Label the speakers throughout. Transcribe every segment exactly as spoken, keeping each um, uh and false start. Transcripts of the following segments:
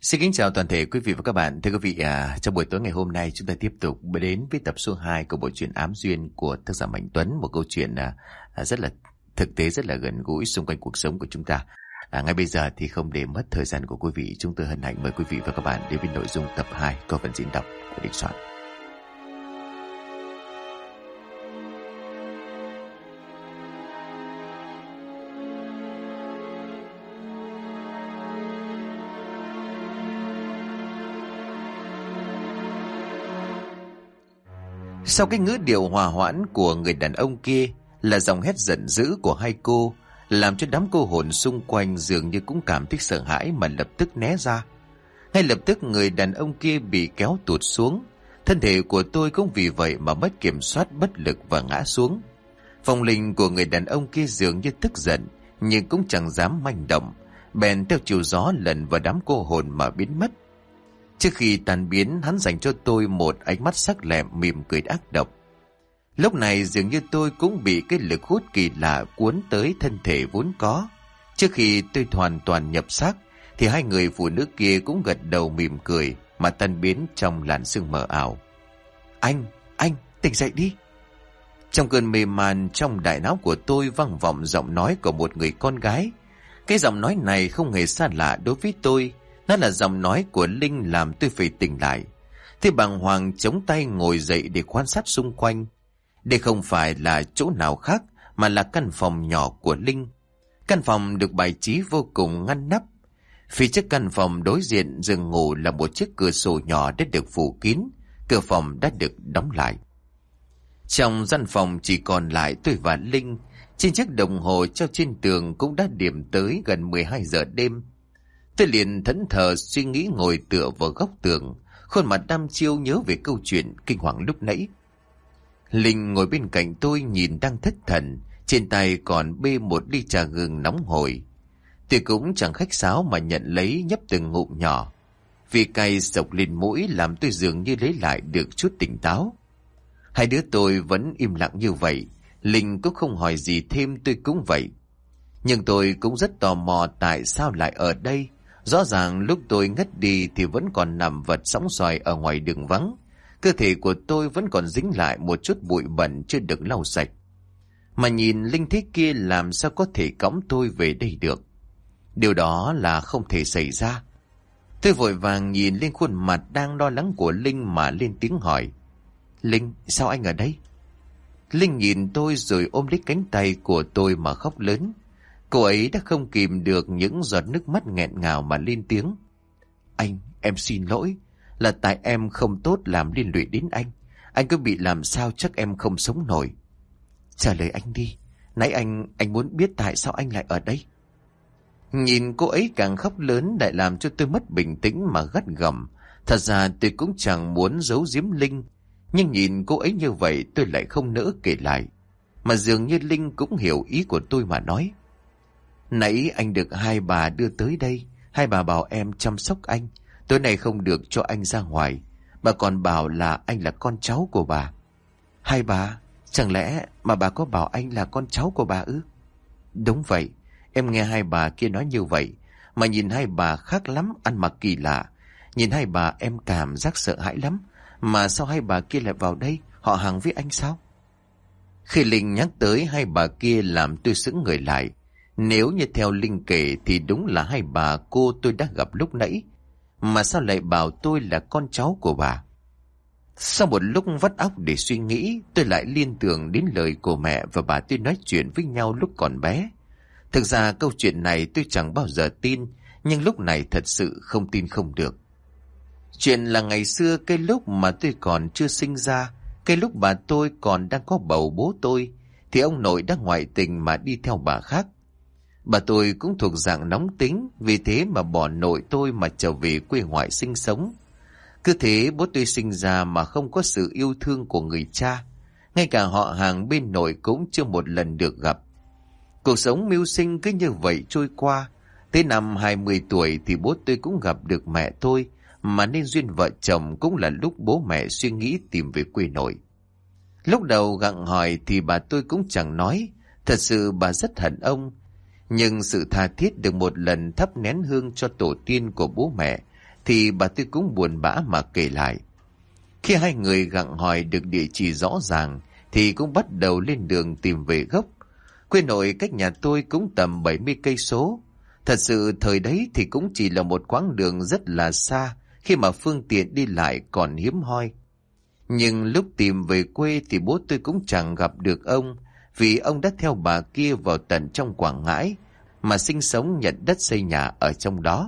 Speaker 1: Xin kính chào toàn thể quý vị và các bạn. Thưa quý vị, à, trong buổi tối ngày hôm nay chúng ta tiếp tục đến với tập số hai của bộ truyện Ám Duyên của tác giả Mạnh Tuấn. Một câu chuyện à, à, rất là thực tế, rất là gần gũi xung quanh cuộc sống của chúng ta. À, ngay bây giờ thì không để mất thời gian của quý vị, chúng tôi hân hạnh mời quý vị và các bạn đến với nội dung tập hai có phần diễn đọc của Đình Soạn. Sau cái ngữ điệu hòa hoãn của người đàn ông kia là giọng hét giận dữ của hai cô, làm cho đám cô hồn xung quanh dường như cũng cảm thấy sợ hãi mà lập tức né ra. Ngay lập tức người đàn ông kia bị kéo tụt xuống, thân thể của tôi cũng vì vậy mà mất kiểm soát, bất lực và ngã xuống. Vong linh của người đàn ông kia dường như tức giận nhưng cũng chẳng dám manh động, bèn theo chiều gió lần vào đám cô hồn mà biến mất. Trước khi tan biến, hắn dành cho tôi một ánh mắt sắc lẹm mỉm cười ác độc. Lúc này dường như tôi cũng bị cái lực hút kỳ lạ cuốn tới thân thể vốn có. Trước khi tôi hoàn toàn nhập xác thì hai người phụ nữ kia cũng gật đầu mỉm cười mà tan biến trong làn sương mờ ảo. Anh, anh, tỉnh dậy đi. Trong cơn mê man, trong đại não của tôi vang vọng giọng nói của một người con gái. Cái giọng nói này không hề xa lạ đối với tôi. Nó là giọng nói của Linh làm tôi phải tỉnh lại. Tôi bàng hoàng chống tay ngồi dậy để quan sát xung quanh. Đây không phải là chỗ nào khác mà là căn phòng nhỏ của Linh. Căn phòng được bài trí vô cùng ngăn nắp. Phía trước căn phòng đối diện giường ngủ là một chiếc cửa sổ nhỏ đã được phủ kín. Cửa phòng đã được đóng lại. Trong gian phòng chỉ còn lại tôi và Linh. Trên chiếc đồng hồ treo trên tường cũng đã điểm tới gần mười hai giờ đêm. Tôi liền thẫn thờ suy nghĩ ngồi tựa vào góc tường, khuôn mặt đăm chiêu nhớ về câu chuyện kinh hoàng lúc nãy. Linh ngồi bên cạnh tôi nhìn đang thất thần, trên tay còn bê một ly trà gừng nóng hổi. Tôi cũng chẳng khách sáo mà nhận lấy nhấp từng ngụm nhỏ. Vị cay sộc lên mũi làm tôi dường như lấy lại được chút tỉnh táo. Hai đứa tôi vẫn im lặng như vậy, Linh cũng không hỏi gì thêm, tôi cũng vậy. Nhưng tôi cũng rất tò mò tại sao lại ở đây. Rõ ràng lúc tôi ngất đi thì vẫn còn nằm vật sóng xoài ở ngoài đường vắng. Cơ thể của tôi vẫn còn dính lại một chút bụi bẩn chưa được lau sạch. Mà nhìn Linh thế kia làm sao có thể cõng tôi về đây được. Điều đó là không thể xảy ra. Tôi vội vàng nhìn lên khuôn mặt đang lo lắng của Linh mà lên tiếng hỏi. Linh, sao anh ở đây? Linh nhìn tôi rồi ôm lấy cánh tay của tôi mà khóc lớn. Cô ấy đã không kìm được những giọt nước mắt nghẹn ngào mà lên tiếng. Anh, em xin lỗi. Là tại em không tốt làm liên lụy đến anh. Anh cứ bị làm sao chắc em không sống nổi. Trả lời anh đi. Nãy anh, anh muốn biết tại sao anh lại ở đây. Nhìn cô ấy càng khóc lớn lại làm cho tôi mất bình tĩnh mà gắt gỏng. Thật ra tôi cũng chẳng muốn giấu giếm Linh. Nhưng nhìn cô ấy như vậy tôi lại không nỡ kể lại. Mà dường như Linh cũng hiểu ý của tôi mà nói. Nãy anh được hai bà đưa tới đây. Hai bà bảo em chăm sóc anh. Tối nay không được cho anh ra ngoài. Bà còn bảo là anh là con cháu của bà. Hai bà? Chẳng lẽ mà bà có bảo anh là con cháu của bà ư? Đúng vậy. Em nghe hai bà kia nói như vậy. Mà nhìn hai bà khác lắm, ăn mặc kỳ lạ. Nhìn hai bà em cảm giác sợ hãi lắm. Mà sao hai bà kia lại vào đây? Họ hàng với anh sao? Khi Linh nhắc tới hai bà kia làm tôi sững người lại. Nếu như theo Linh kể thì đúng là hai bà cô tôi đã gặp lúc nãy. Mà sao lại bảo tôi là con cháu của bà? Sau một lúc vắt óc để suy nghĩ, tôi lại liên tưởng đến lời của mẹ và bà tôi nói chuyện với nhau lúc còn bé. Thực ra câu chuyện này tôi chẳng bao giờ tin, nhưng lúc này thật sự không tin không được. Chuyện là ngày xưa cái lúc mà tôi còn chưa sinh ra, cái lúc bà tôi còn đang có bầu bố tôi, thì ông nội đã ngoại tình mà đi theo bà khác. Bà tôi cũng thuộc dạng nóng tính, vì thế mà bỏ nội tôi mà trở về quê ngoại sinh sống. Cứ thế bố tôi sinh ra mà không có sự yêu thương của người cha. Ngay cả họ hàng bên nội cũng chưa một lần được gặp. Cuộc sống mưu sinh cứ như vậy trôi qua. Tới năm hai mươi tuổi thì bố tôi cũng gặp được mẹ tôi, mà nên duyên vợ chồng cũng là lúc bố mẹ suy nghĩ tìm về quê nội. Lúc đầu gặng hỏi thì bà tôi cũng chẳng nói. Thật sự bà rất hận ông. Nhưng sự tha thiết được một lần thắp nén hương cho tổ tiên của bố mẹ thì bà tôi cũng buồn bã mà kể lại. Khi hai người gặng hỏi được địa chỉ rõ ràng thì cũng bắt đầu lên đường tìm về gốc. Quê nội cách nhà tôi cũng tầm bảy mươi cây số. Thật sự thời đấy thì cũng chỉ là một quãng đường rất là xa khi mà phương tiện đi lại còn hiếm hoi. Nhưng lúc tìm về quê thì bố tôi cũng chẳng gặp được ông, vì ông đã theo bà kia vào tận trong Quảng Ngãi mà sinh sống nhận đất xây nhà ở trong đó.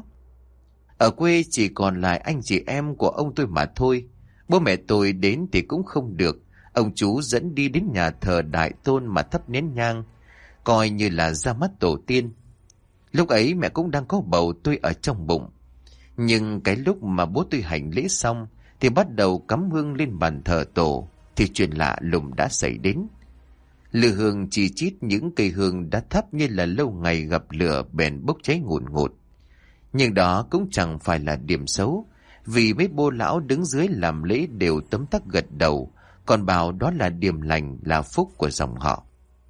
Speaker 1: Ở quê chỉ còn lại anh chị em của ông tôi mà thôi. Bố mẹ tôi đến thì cũng không được. Ông chú dẫn đi đến nhà thờ Đại Tôn mà thắp nén nhang, coi như là ra mắt tổ tiên. Lúc ấy mẹ cũng đang có bầu tôi ở trong bụng. Nhưng cái lúc mà bố tôi hành lễ xong thì bắt đầu cắm hương lên bàn thờ tổ, thì chuyện lạ lùng đã xảy đến. Lửa hương chỉ chít những cây hương đã thắp như là lâu ngày gặp lửa bèn bốc cháy ngùn ngụt. Nhưng đó cũng chẳng phải là điểm xấu, vì mấy bô lão đứng dưới làm lễ đều tấm tắc gật đầu, còn bảo đó là điểm lành, là phúc của dòng họ.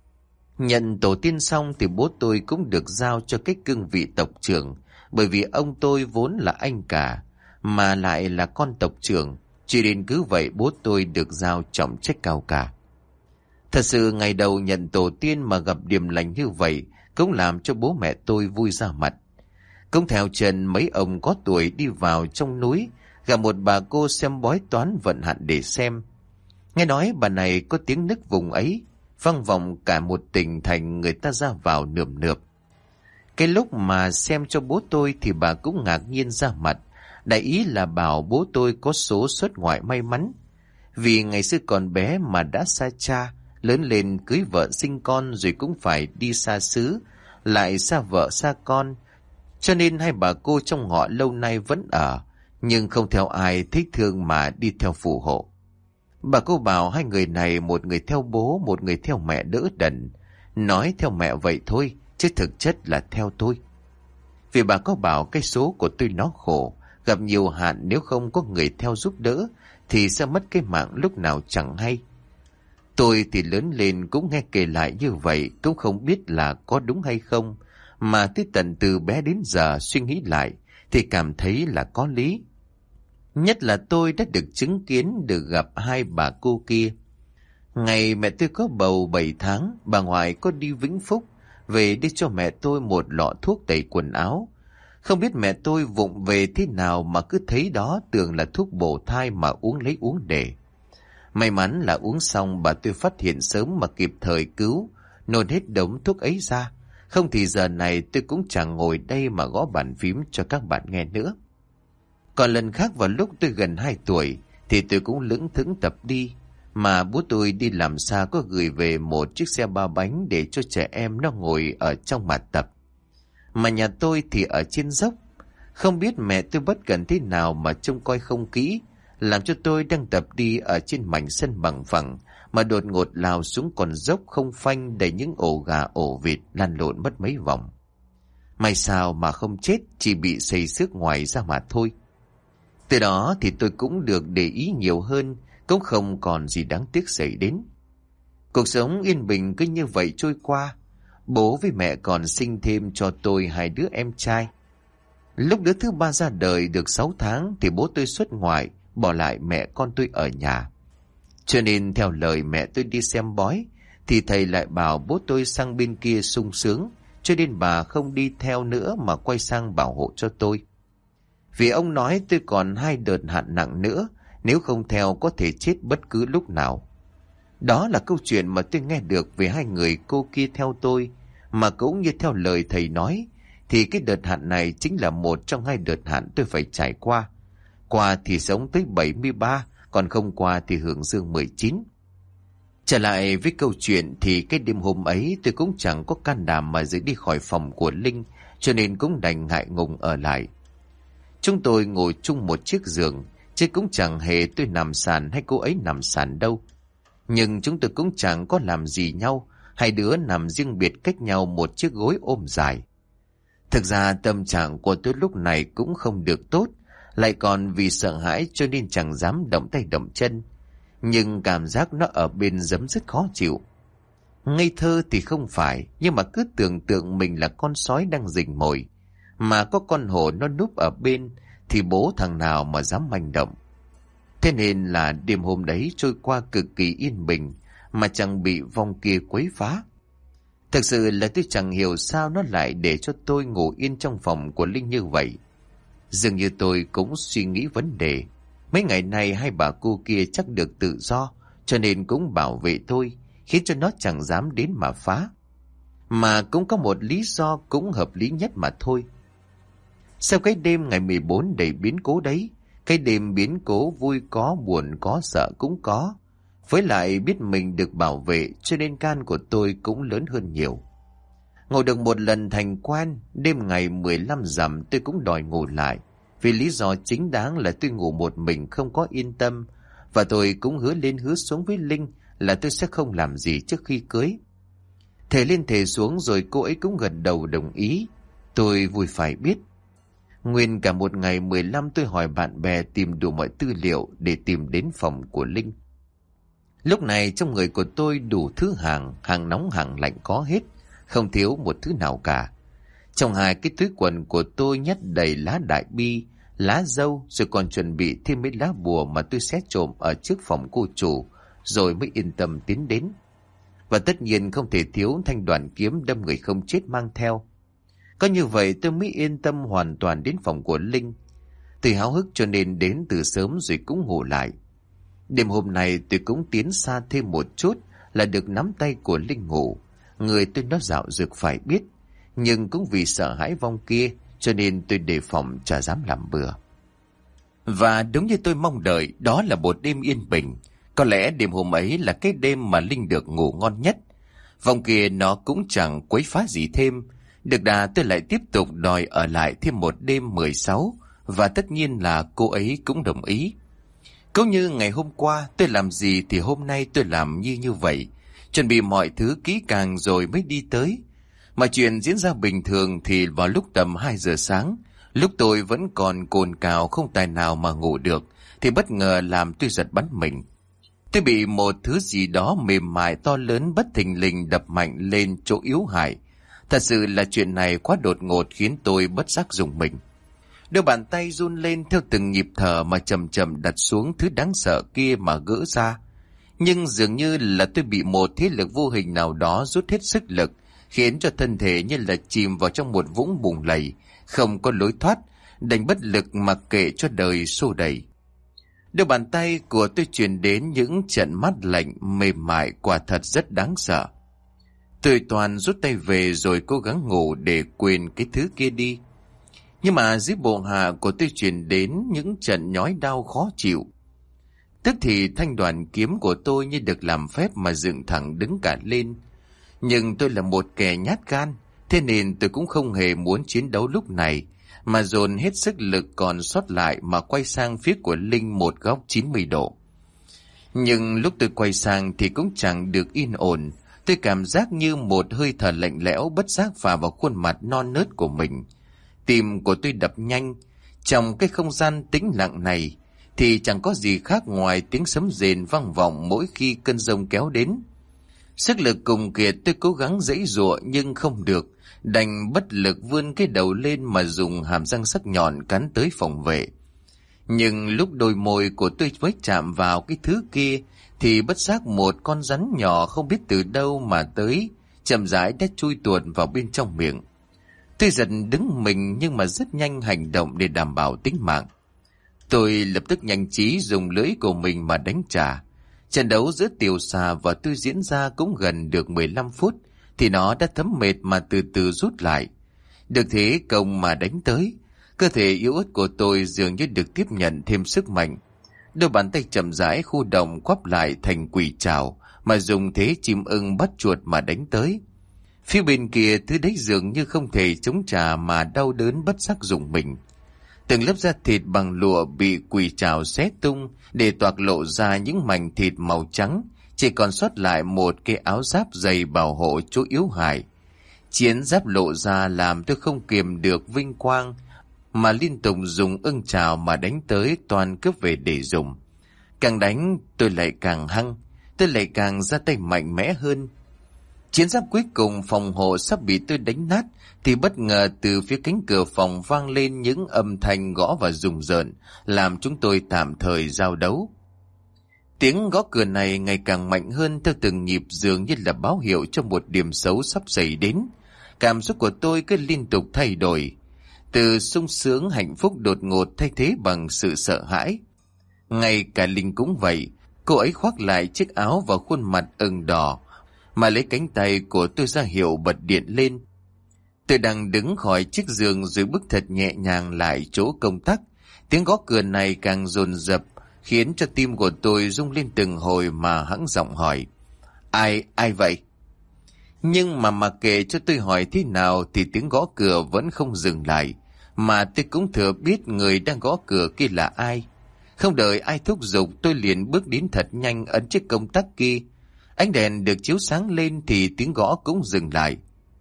Speaker 1: Nhận tổ tiên xong thì bố tôi cũng được giao cho cái cương vị tộc trưởng, bởi vì ông tôi vốn là anh cả, mà lại là con tộc trưởng, chỉ đến cứ vậy bố tôi được giao trọng trách cao cả. Thật sự ngày đầu nhận tổ tiên mà gặp điểm lành như vậy cũng làm cho bố mẹ tôi vui ra mặt. Cũng theo Trần mấy ông có tuổi đi vào trong núi, gặp một bà cô xem bói toán vận hạn để xem. Nghe nói bà này có tiếng nức vùng ấy, vang vọng cả một tỉnh thành, người ta ra vào nườm nượp. Cái lúc mà xem cho bố tôi thì bà cũng ngạc nhiên ra mặt, đại ý là bảo bố tôi có số xuất ngoại may mắn. Vì ngày xưa còn bé mà đã xa cha, lớn lên cưới vợ sinh con rồi cũng phải đi xa xứ, lại xa vợ xa con. Cho nên hai bà cô trong họ lâu nay vẫn ở, nhưng không theo ai thích thương mà đi theo phù hộ. Bà cô bảo hai người này, một người theo bố, một người theo mẹ đỡ đần. Nói theo mẹ vậy thôi, chứ thực chất là theo tôi. Vì bà có bảo cái số của tôi nó khổ, gặp nhiều hạn, nếu không có người theo giúp đỡ thì sẽ mất cái mạng lúc nào chẳng hay. Tôi thì lớn lên cũng nghe kể lại như vậy, cũng không biết là có đúng hay không, mà tới tận từ bé đến giờ suy nghĩ lại thì cảm thấy là có lý. Nhất là tôi đã được chứng kiến, được gặp hai bà cô kia. Ngày mẹ tôi có bầu bảy tháng, bà ngoại có đi Vĩnh Phúc, về đi cho mẹ tôi một lọ thuốc tẩy quần áo. Không biết mẹ tôi vụng về thế nào mà cứ thấy đó tưởng là thuốc bổ thai mà uống lấy uống để. May mắn là uống xong bà tôi phát hiện sớm mà kịp thời cứu, nôn hết đống thuốc ấy ra. Không thì giờ này tôi cũng chẳng ngồi đây mà gõ bàn phím cho các bạn nghe nữa. Còn lần khác vào lúc tôi gần hai tuổi thì tôi cũng lững thững tập đi, mà bố tôi đi làm xa có gửi về một chiếc xe ba bánh để cho trẻ em nó ngồi ở trong mà tập. Mà nhà tôi thì ở trên dốc, không biết mẹ tôi bất cẩn thế nào mà trông coi không kỹ, làm cho tôi đang tập đi ở trên mảnh sân bằng phẳng mà đột ngột lao xuống con dốc không phanh, đầy những ổ gà ổ vịt lăn lộn mất mấy vòng. May sao mà không chết, chỉ bị xây xước ngoài ra mà thôi. Từ đó thì tôi cũng được để ý nhiều hơn, cũng không còn gì đáng tiếc xảy đến. Cuộc sống yên bình cứ như vậy trôi qua. Bố với mẹ còn sinh thêm cho tôi hai đứa em trai. Lúc đứa thứ ba ra đời được sáu tháng thì bố tôi xuất ngoại, bỏ lại mẹ con tôi ở nhà. Cho nên theo lời mẹ tôi đi xem bói, thì thầy lại bảo bố tôi sang bên kia sung sướng, cho nên bà không đi theo nữa mà quay sang bảo hộ cho tôi. Vì ông nói tôi còn hai đợt hạn nặng nữa, nếu không theo có thể chết bất cứ lúc nào. Đó là câu chuyện mà tôi nghe được về hai người cô kia theo tôi, mà cũng như theo lời thầy nói, thì cái đợt hạn này chính là một trong hai đợt hạn tôi phải trải qua. Qua thì sống tới bảy mươi ba, còn không qua thì hưởng dương mười chín. Trở lại với câu chuyện thì cái đêm hôm ấy tôi cũng chẳng có can đảm mà rời đi khỏi phòng của Linh, cho nên cũng đành ngại ngùng ở lại. Chúng tôi ngồi chung một chiếc giường, chứ cũng chẳng hề tôi nằm sàn hay cô ấy nằm sàn đâu. Nhưng chúng tôi cũng chẳng có làm gì nhau, hai đứa nằm riêng biệt cách nhau một chiếc gối ôm dài. Thực ra tâm trạng của tôi lúc này cũng không được tốt, lại còn vì sợ hãi cho nên chẳng dám động tay động chân. Nhưng cảm giác nó ở bên giấm rất khó chịu. Ngây thơ thì không phải, nhưng mà cứ tưởng tượng mình là con sói đang rình mồi, mà có con hổ nó núp ở bên, thì bố thằng nào mà dám manh động. Thế nên là đêm hôm đấy trôi qua cực kỳ yên bình mà chẳng bị vong kia quấy phá. Thực sự là tôi chẳng hiểu sao nó lại để cho tôi ngủ yên trong phòng của Linh như vậy. Dường như tôi cũng suy nghĩ vấn đề. Mấy ngày nay hai bà cô kia chắc được tự do, cho nên cũng bảo vệ tôi, khiến cho nó chẳng dám đến mà phá. Mà cũng có một lý do cũng hợp lý nhất mà thôi. Sau cái đêm ngày mười bốn đầy biến cố đấy, cái đêm biến cố vui có, buồn có, sợ cũng có. Với lại biết mình được bảo vệ cho nên can của tôi cũng lớn hơn nhiều. Ngủ được một lần thành quen, đêm ngày mười lăm rằm tôi cũng đòi ngủ lại. Vì lý do chính đáng là tôi ngủ một mình không có yên tâm. Và tôi cũng hứa lên hứa xuống với Linh là tôi sẽ không làm gì trước khi cưới. Thề lên thề xuống rồi cô ấy cũng gật đầu đồng ý. Tôi vui phải biết. Nguyên cả một ngày mười lăm tôi hỏi bạn bè tìm đủ mọi tư liệu để tìm đến phòng của Linh. Lúc này trong người của tôi đủ thứ hàng, hàng nóng hàng lạnh có hết, không thiếu một thứ nào cả. Trong hai cái túi quần của tôi nhét đầy lá đại bi, lá dâu, rồi còn chuẩn bị thêm mấy lá bùa mà tôi xé trộm ở trước phòng cô chủ, rồi mới yên tâm tiến đến. Và tất nhiên không thể thiếu thanh đoàn kiếm đâm người không chết mang theo. Có như vậy tôi mới yên tâm hoàn toàn đến phòng của Linh. Tôi háo hức cho nên đến từ sớm rồi cũng ngủ lại. Đêm hôm nay tôi cũng tiến xa thêm một chút là được nắm tay của Linh ngủ. Người tôi nó dạo dược phải biết, nhưng cũng vì sợ hãi vong kia cho nên tôi đề phòng chả dám làm bừa. Và đúng như tôi mong đợi, đó là một đêm yên bình. Có lẽ đêm hôm ấy là cái đêm mà Linh được ngủ ngon nhất. Vong kia nó cũng chẳng quấy phá gì thêm. Được đà tôi lại tiếp tục đòi ở lại thêm một đêm mười sáu, và tất nhiên là cô ấy cũng đồng ý. Cũng như ngày hôm qua tôi làm gì thì hôm nay tôi làm như như vậy. Chuẩn bị mọi thứ kỹ càng rồi mới đi tới. Mà chuyện diễn ra bình thường thì vào lúc tầm hai giờ sáng, lúc tôi vẫn còn cồn cào không tài nào mà ngủ được, thì bất ngờ làm tôi giật bắn mình. Tôi bị một thứ gì đó mềm mại to lớn bất thình lình đập mạnh lên chỗ yếu hại. Thật sự là chuyện này quá đột ngột khiến tôi bất giác rùng mình. Đôi bàn tay run lên theo từng nhịp thở mà chậm chậm đặt xuống thứ đáng sợ kia mà gỡ ra. Nhưng dường như là tôi bị một thế lực vô hình nào đó rút hết sức lực, khiến cho thân thể như là chìm vào trong một vũng bùn lầy, không có lối thoát, đành bất lực mặc kệ cho đời xô đẩy. Đôi bàn tay của tôi truyền đến những trận mát lạnh mềm mại quả thật rất đáng sợ. Tôi toàn rút tay về rồi cố gắng ngủ để quên cái thứ kia đi. Nhưng mà dưới bộ hạ của tôi truyền đến những trận nhói đau khó chịu. Tức thì thanh đoàn kiếm của tôi như được làm phép mà dựng thẳng đứng cả lên. Nhưng tôi là một kẻ nhát gan, thế nên tôi cũng không hề muốn chiến đấu lúc này, mà dồn hết sức lực còn sót lại mà quay sang phía của Linh một góc chín mươi độ. Nhưng lúc tôi quay sang thì cũng chẳng được yên ổn. Tôi cảm giác như một hơi thở lạnh lẽo bất giác phả vào khuôn mặt non nớt của mình. Tim của tôi đập nhanh. Trong cái không gian tĩnh lặng này thì chẳng có gì khác ngoài tiếng sấm rền vang vọng mỗi khi cơn giông kéo đến. Sức lực cùng kiệt, tôi cố gắng giãy giụa nhưng không được, đành bất lực vươn cái đầu lên mà dùng hàm răng sắc nhọn cắn tới phòng vệ. Nhưng lúc đôi môi của tôi mới chạm vào cái thứ kia thì bất giác một con rắn nhỏ không biết từ đâu mà tới, chậm rãi đã chui tuột vào bên trong miệng. Tôi giật đứng mình nhưng mà rất nhanh hành động để đảm bảo tính mạng. Tôi lập tức nhanh trí dùng lưỡi của mình mà đánh trả. Trận đấu giữa Tiểu Xà và tôi diễn ra cũng gần được mười lăm phút thì nó đã thấm mệt mà từ từ rút lại. Được thế công mà đánh tới, cơ thể yếu ớt của tôi dường như được tiếp nhận thêm sức mạnh. Đôi bàn tay chậm rãi khu động quắp lại thành quỷ trảo mà dùng thế chim ưng bắt chuột mà đánh tới. Phía bên kia thứ đấy dường như không thể chống trả mà đau đớn bất giác rùng mình. Từng lớp da thịt bằng lụa bị quỷ trảo xé tung để toạc lộ ra những mảnh thịt màu trắng, chỉ còn sót lại một cái áo giáp dày bảo hộ chỗ yếu hại. Chiến giáp lộ ra làm tôi không kiềm được vinh quang, mà liên tục dùng ưng trảo mà đánh tới toàn cướp về để dùng. Càng đánh tôi lại càng hăng, tôi lại càng ra tay mạnh mẽ hơn. Chiến giáp cuối cùng phòng hộ sắp bị tôi đánh nát thì bất ngờ từ phía cánh cửa phòng vang lên những âm thanh gõ và rùng rợn, làm chúng tôi tạm thời giao đấu. Tiếng gõ cửa này ngày càng mạnh hơn theo từng nhịp, dường như là báo hiệu cho một điểm xấu sắp xảy đến. Cảm xúc của tôi cứ liên tục thay đổi, từ sung sướng hạnh phúc đột ngột thay thế bằng sự sợ hãi. Ngay cả Linh cũng vậy, cô ấy khoác lại chiếc áo và khuôn mặt ửng đỏ, mà lấy cánh tay của tôi ra hiệu bật điện lên. Tôi đang đứng khỏi chiếc giường rồi bước thật nhẹ nhàng lại chỗ công tắc. Tiếng gõ cửa này càng dồn dập, khiến cho tim của tôi rung lên từng hồi mà hắng giọng hỏi: Ai, ai vậy? Nhưng mà mặc kệ cho tôi hỏi thế nào thì tiếng gõ cửa vẫn không dừng lại, mà tôi cũng thừa biết người đang gõ cửa kia là ai. Không đợi ai thúc giục, tôi liền bước đến thật nhanh, ấn chiếc công tắc kia. Ánh đèn được chiếu sáng lên thì tiếng gõ cũng dừng lại.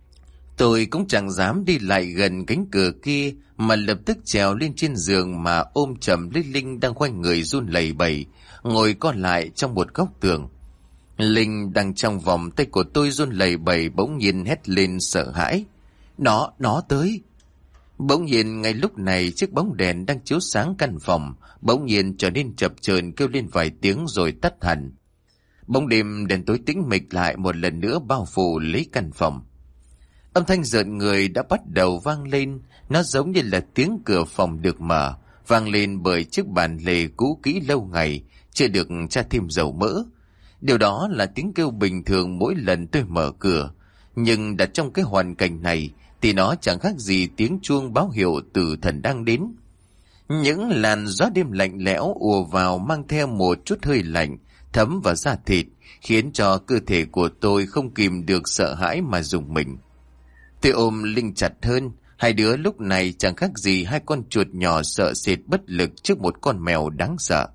Speaker 1: Tôi cũng chẳng dám đi lại gần cánh cửa kia, mà lập tức trèo lên trên giường mà ôm chầm lấy Linh đang khoanh người run lẩy bẩy, ngồi co lại trong một góc tường. Linh đang trong vòng tay của tôi run lẩy bẩy bỗng nhiên hét lên sợ hãi: Nó, nó tới! Bỗng nhiên ngay lúc này chiếc bóng đèn đang chiếu sáng căn phòng bỗng nhiên trở nên chập chờn, kêu lên vài tiếng rồi tắt hẳn. Bóng đêm đèn tối tĩnh mịch lại một lần nữa bao phủ lấy căn phòng. Âm thanh rợn người đã bắt đầu vang lên, nó giống như là tiếng cửa phòng được mở, vang lên bởi chiếc bàn lề cũ kỹ lâu ngày, chưa được tra thêm dầu mỡ. Điều đó là tiếng kêu bình thường mỗi lần tôi mở cửa, nhưng đặt trong cái hoàn cảnh này thì nó chẳng khác gì tiếng chuông báo hiệu tử thần đang đến. Những làn gió đêm lạnh lẽo ùa vào mang theo một chút hơi lạnh thấm vào da thịt, khiến cho cơ thể của tôi không kìm được sợ hãi mà rùng mình. Tôi ôm Linh chặt hơn, hai đứa lúc này chẳng khác gì hai con chuột nhỏ sợ sệt bất lực trước một con mèo đáng sợ.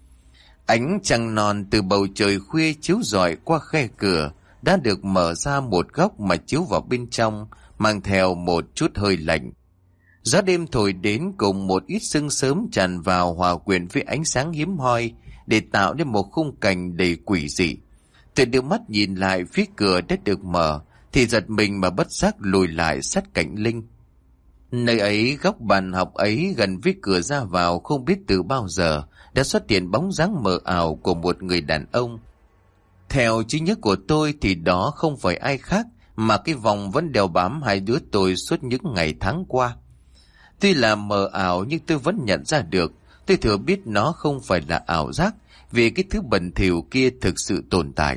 Speaker 1: Ánh trăng non từ bầu trời khuya chiếu rọi qua khe cửa đã được mở ra một góc mà chiếu vào bên trong, mang theo một chút hơi lạnh. Gió đêm thổi đến cùng một ít sương sớm tràn vào hòa quyện với ánh sáng hiếm hoi để tạo nên một khung cảnh đầy quỷ dị. Tôi đưa mắt nhìn lại phía cửa đã được mở thì giật mình mà bất giác lùi lại sát cạnh Linh. Nơi ấy, góc bàn học ấy gần với cửa ra vào, không biết từ bao giờ đã xuất hiện bóng dáng mờ ảo của một người đàn ông. Theo trí nhớ của tôi thì đó không phải ai khác mà cái vòng vẫn đeo bám hai đứa tôi suốt những ngày tháng qua. Tuy là mờ ảo nhưng tôi vẫn nhận ra được, tôi thừa biết nó không phải là ảo giác, vì cái thứ bẩn thỉu kia thực sự tồn tại.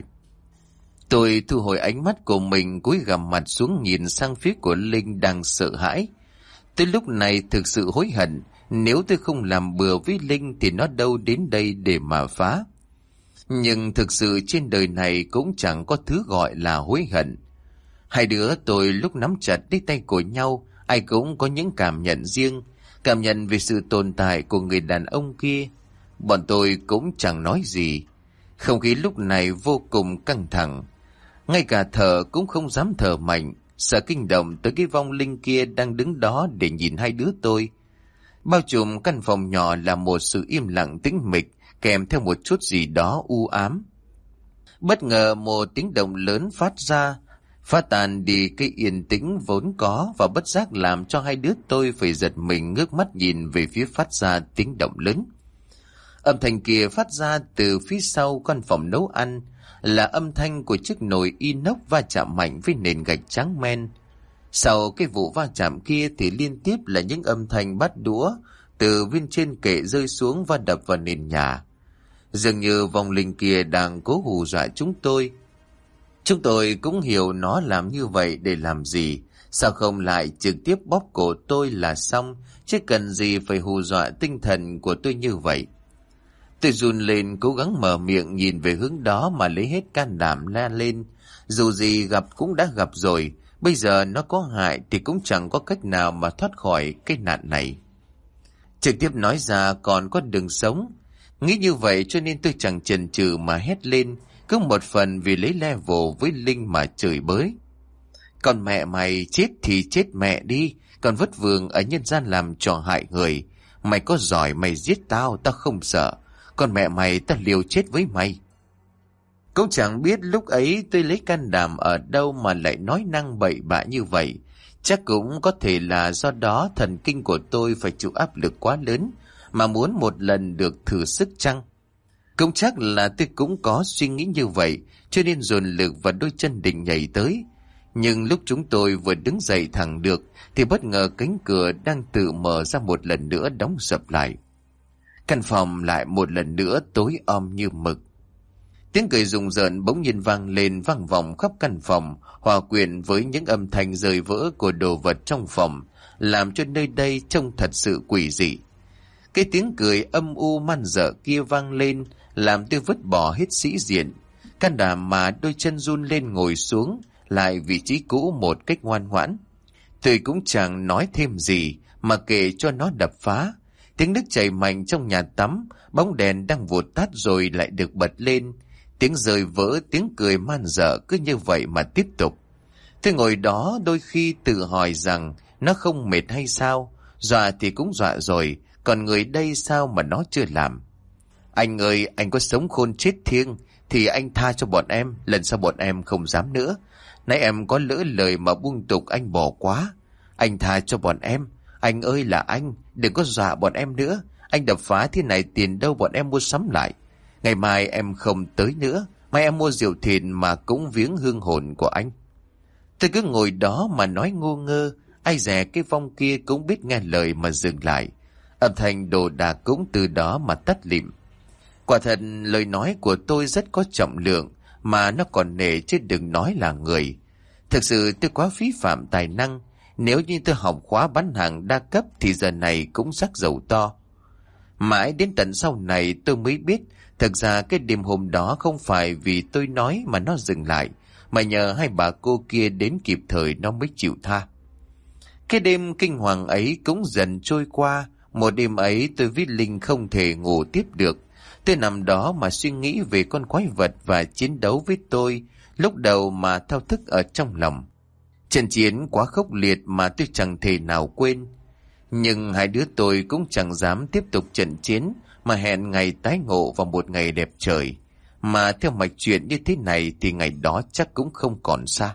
Speaker 1: Tôi thu hồi ánh mắt của mình, cúi gằm mặt xuống nhìn sang phía của Linh đang sợ hãi. Tôi lúc này thực sự hối hận, nếu tôi không làm bừa với Linh thì nó đâu đến đây để mà phá. Nhưng thực sự trên đời này cũng chẳng có thứ gọi là hối hận. Hai đứa tôi lúc nắm chặt lấy tay của nhau, ai cũng có những cảm nhận riêng, cảm nhận về sự tồn tại của người đàn ông kia. Bọn tôi cũng chẳng nói gì. Không khí lúc này vô cùng căng thẳng. Ngay cả thở cũng không dám thở mạnh, sợ kinh động tới cái vong linh kia đang đứng đó để nhìn hai đứa tôi. Bao trùm căn phòng nhỏ là một sự im lặng tĩnh mịch, kèm theo một chút gì đó u ám. Bất ngờ một tiếng động lớn phát ra, phá tan đi cái yên tĩnh vốn có và bất giác làm cho hai đứa tôi phải giật mình ngước mắt nhìn về phía phát ra tiếng động lớn. Âm thanh kia phát ra từ phía sau căn phòng nấu ăn, là âm thanh của chiếc nồi inox va chạm mạnh với nền gạch trắng men. Sau cái vụ va chạm kia thì liên tiếp là những âm thanh bát đũa từ bên trên kệ rơi xuống và đập vào nền nhà. Dường như vong linh kia đang cố hù dọa chúng tôi. Chúng tôi cũng hiểu nó làm như vậy để làm gì, sao không lại trực tiếp bóp cổ tôi là xong, chứ cần gì phải hù dọa tinh thần của tôi như vậy. Tôi run lên cố gắng mở miệng nhìn về hướng đó mà lấy hết can đảm la lên. Dù gì gặp cũng đã gặp rồi, bây giờ nó có hại thì cũng chẳng có cách nào mà thoát khỏi cái nạn này. Trực tiếp nói ra còn có đường sống. Nghĩ như vậy cho nên tôi chẳng chần chừ mà hét lên, cứ một phần vì lấy level với Linh mà chửi bới. Còn mẹ mày chết thì chết mẹ đi, còn vất vưởng ở nhân gian làm trò hại người. Mày có giỏi mày giết tao, tao không sợ. Còn mẹ mày ta liều chết với mày. Cũng chẳng biết lúc ấy tôi lấy can đảm ở đâu mà lại nói năng bậy bạ như vậy. Chắc cũng có thể là do đó thần kinh của tôi phải chịu áp lực quá lớn mà muốn một lần được thử sức chăng? Cũng chắc là tôi cũng có suy nghĩ như vậy, cho nên dồn lực và đôi chân định nhảy tới. Nhưng lúc chúng tôi vừa đứng dậy thẳng được thì bất ngờ cánh cửa đang tự mở ra một lần nữa đóng sập lại. Căn phòng lại một lần nữa tối om như mực. Tiếng cười rùng rợn bỗng nhiên vang lên vang vọng khắp căn phòng, hòa quyện với những âm thanh rơi vỡ của đồ vật trong phòng, làm cho nơi đây trông thật sự quỷ dị. Cái tiếng cười âm u man dợ kia vang lên, làm tôi vứt bỏ hết sĩ diện, can đảm mà đôi chân run lên ngồi xuống lại vị trí cũ một cách ngoan ngoãn. Tôi cũng chẳng nói thêm gì mà kệ cho nó đập phá. Tiếng nước chảy mạnh trong nhà tắm, bóng đèn đang vụt tắt rồi lại được bật lên. Tiếng rơi vỡ, tiếng cười man dợ cứ như vậy mà tiếp tục. Tôi ngồi đó đôi khi tự hỏi rằng nó không mệt hay sao. Dọa thì cũng dọa rồi, còn người đây sao mà nó chưa làm. Anh ơi, anh có sống khôn chết thiêng thì anh tha cho bọn em, lần sau bọn em không dám nữa. Nãy em có lỡ lời mà buông tục anh bỏ quá. Anh tha cho bọn em. Anh ơi là anh, đừng có dọa bọn em nữa. Anh đập phá thế này tiền đâu bọn em mua sắm lại. Ngày mai em không tới nữa. Mai em mua rượu thịt mà cũng viếng hương hồn của anh. Tôi cứ ngồi đó mà nói ngô ngơ. Ai dè cái vong kia cũng biết nghe lời mà dừng lại. Âm thanh đồ đạc cũng từ đó mà tắt lịm. Quả thật lời nói của tôi rất có trọng lượng, mà nó còn nể chứ đừng nói là người. Thực sự tôi quá phí phạm tài năng. Nếu như tôi học khóa bán hàng đa cấp thì giờ này cũng rắc rầu to. Mãi đến tận sau này tôi mới biết, thực ra cái đêm hôm đó không phải vì tôi nói mà nó dừng lại, mà nhờ hai bà cô kia đến kịp thời nó mới chịu tha. Cái đêm kinh hoàng ấy cũng dần trôi qua. Một đêm ấy tôi với Linh không thể ngủ tiếp được. Tôi nằm đó mà suy nghĩ về con quái vật và chiến đấu với tôi lúc đầu mà thao thức ở trong lòng. Trận chiến quá khốc liệt mà tôi chẳng thể nào quên. Nhưng hai đứa tôi cũng chẳng dám tiếp tục trận chiến mà hẹn ngày tái ngộ vào một ngày đẹp trời. Mà theo mạch chuyện như thế này thì ngày đó chắc cũng không còn xa.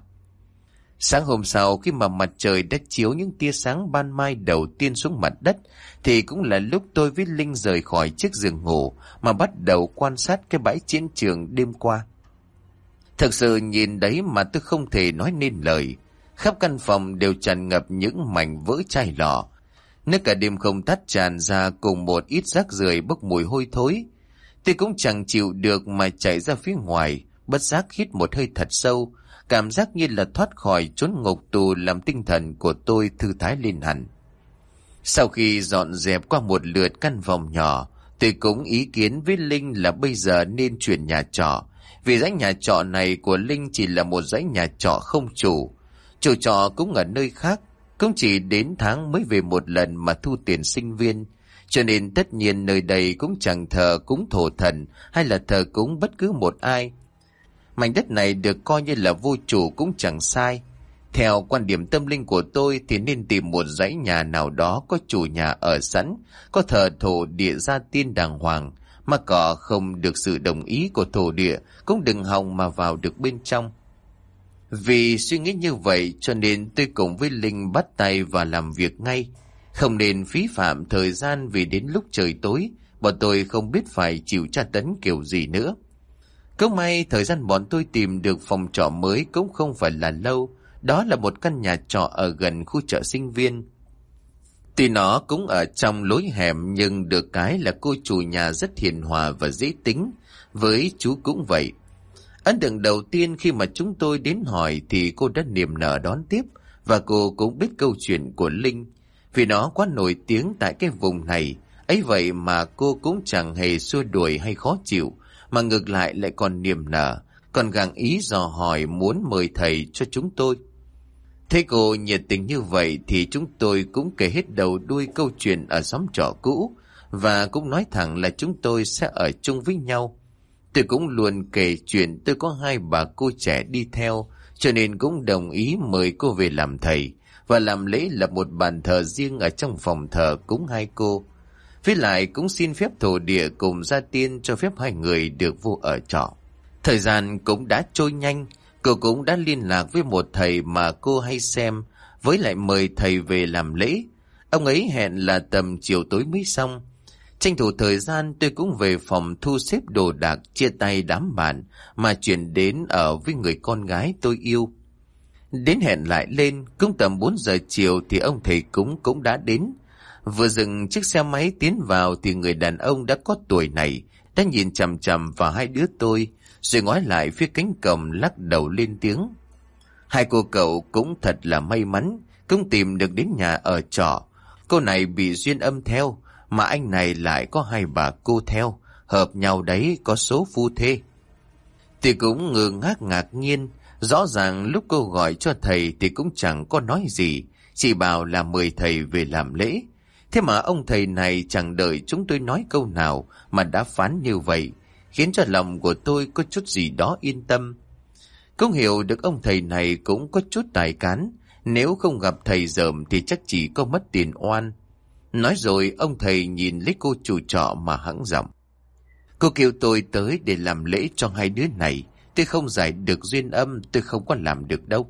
Speaker 1: Sáng hôm sau khi mà mặt trời đã chiếu những tia sáng ban mai đầu tiên xuống mặt đất thì cũng là lúc tôi với Linh rời khỏi chiếc giường ngủ mà bắt đầu quan sát cái bãi chiến trường đêm qua. Thực sự nhìn đấy mà tôi không thể nói nên lời. Khắp căn phòng đều tràn ngập những mảnh vỡ chai lọ. Nước cả đêm không tắt tràn ra cùng một ít rác rưởi bốc mùi hôi thối. Tôi cũng chẳng chịu được mà chạy ra phía ngoài, bất giác hít một hơi thật sâu. Cảm giác như là thoát khỏi chốn ngục tù làm tinh thần của tôi thư thái lên hẳn. Sau khi dọn dẹp qua một lượt căn phòng nhỏ, tôi cũng ý kiến với Linh là bây giờ nên chuyển nhà trọ. Vì dãy nhà trọ này của Linh chỉ là một dãy nhà trọ không chủ. Chủ trọ cũng ở nơi khác, cũng chỉ đến tháng mới về một lần mà thu tiền sinh viên. Cho nên tất nhiên nơi đây cũng chẳng thờ cúng thổ thần hay là thờ cúng bất cứ một ai. Mảnh đất này được coi như là vô chủ cũng chẳng sai. Theo quan điểm tâm linh của tôi thì nên tìm một dãy nhà nào đó có chủ nhà ở sẵn, có thờ thổ địa gia tiên đàng hoàng, mà cỏ không được sự đồng ý của thổ địa cũng đừng hòng mà vào được bên trong. Vì suy nghĩ như vậy cho nên tôi cùng với Linh bắt tay và làm việc ngay. Không nên phí phạm thời gian vì đến lúc trời tối, bọn tôi không biết phải chịu tra tấn kiểu gì nữa. Cũng may thời gian bọn tôi tìm được phòng trọ mới cũng không phải là lâu. Đó là một căn nhà trọ ở gần khu chợ sinh viên. Tuy nó cũng ở trong lối hẻm nhưng được cái là cô chủ nhà rất hiền hòa và dễ tính. Với chú cũng vậy. Ấn tượng đầu tiên khi mà chúng tôi đến hỏi thì cô đã niềm nở đón tiếp. Và cô cũng biết câu chuyện của Linh. Vì nó quá nổi tiếng tại cái vùng này. Ấy vậy mà cô cũng chẳng hề xua đuổi hay khó chịu, mà ngược lại lại còn niềm nở, còn gặng ý dò hỏi muốn mời thầy cho chúng tôi. Thấy cô nhiệt tình như vậy thì chúng tôi cũng kể hết đầu đuôi câu chuyện ở xóm trọ cũ, và cũng nói thẳng là chúng tôi sẽ ở chung với nhau. Tôi cũng luôn kể chuyện tôi có hai bà cô trẻ đi theo, cho nên cũng đồng ý mời cô về làm thầy, và làm lễ lập một bàn thờ riêng ở trong phòng thờ cúng hai cô. Với lại cũng xin phép thổ địa cùng gia tiên cho phép hai người được vô ở trọ. Thời gian cũng đã trôi nhanh, cô cũng đã liên lạc với một thầy mà cô hay xem với lại mời thầy về làm lễ. Ông ấy hẹn là tầm chiều tối mới xong. Tranh thủ thời gian tôi cũng về phòng thu xếp đồ đạc, chia tay đám bạn mà chuyển đến ở với người con gái tôi yêu. Đến hẹn lại lên, cũng tầm bốn giờ chiều thì ông thầy cúng cũng đã đến. Vừa dừng chiếc xe máy tiến vào thì người đàn ông đã có tuổi này đã nhìn chằm chằm vào hai đứa tôi, rồi ngoái lại phía cánh cổng lắc đầu lên tiếng. Hai cô cậu cũng thật là may mắn, cũng tìm được đến nhà ở trọ. Cô này bị duyên âm theo, mà anh này lại có hai bà cô theo, hợp nhau đấy, có số phu thê. Thì cũng ngơ ngác ngạc nhiên, rõ ràng lúc cô gọi cho thầy thì cũng chẳng có nói gì, chỉ bảo là mời thầy về làm lễ. Thế mà ông thầy này chẳng đợi chúng tôi nói câu nào mà đã phán như vậy, khiến cho lòng của tôi có chút gì đó yên tâm. Cũng hiểu được ông thầy này cũng có chút tài cán, nếu không gặp thầy dởm thì chắc chỉ có mất tiền oan. Nói rồi ông thầy nhìn lấy cô chủ trọ mà hắng giọng. Cô kêu tôi tới để làm lễ cho hai đứa này, tôi không giải được duyên âm, tôi không có làm được đâu.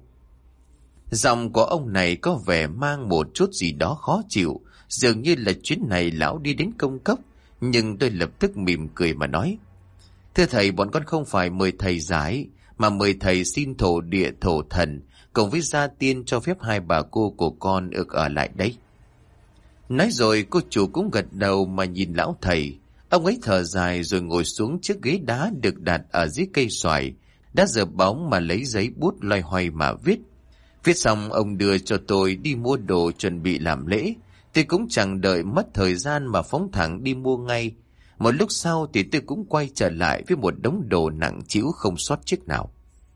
Speaker 1: Giọng của ông này có vẻ mang một chút gì đó khó chịu, dường như là chuyến này lão đi đến công cốc, nhưng tôi lập tức mỉm cười mà nói. Thưa thầy, bọn con không phải mời thầy giải, mà mời thầy xin thổ địa thổ thần, cùng với gia tiên cho phép hai bà cô của con được ở lại đấy. Nói rồi cô chủ cũng gật đầu mà nhìn lão thầy. Ông ấy thở dài rồi ngồi xuống chiếc ghế đá được đặt ở dưới cây xoài, đã giờ bóng mà lấy giấy bút loay hoay mà viết. Viết xong ông đưa cho tôi đi mua đồ chuẩn bị làm lễ. Tôi cũng chẳng đợi mất thời gian mà phóng thẳng đi mua ngay. Một lúc sau thì tôi cũng quay trở lại với một đống đồ nặng trĩu không sót chiếc nào.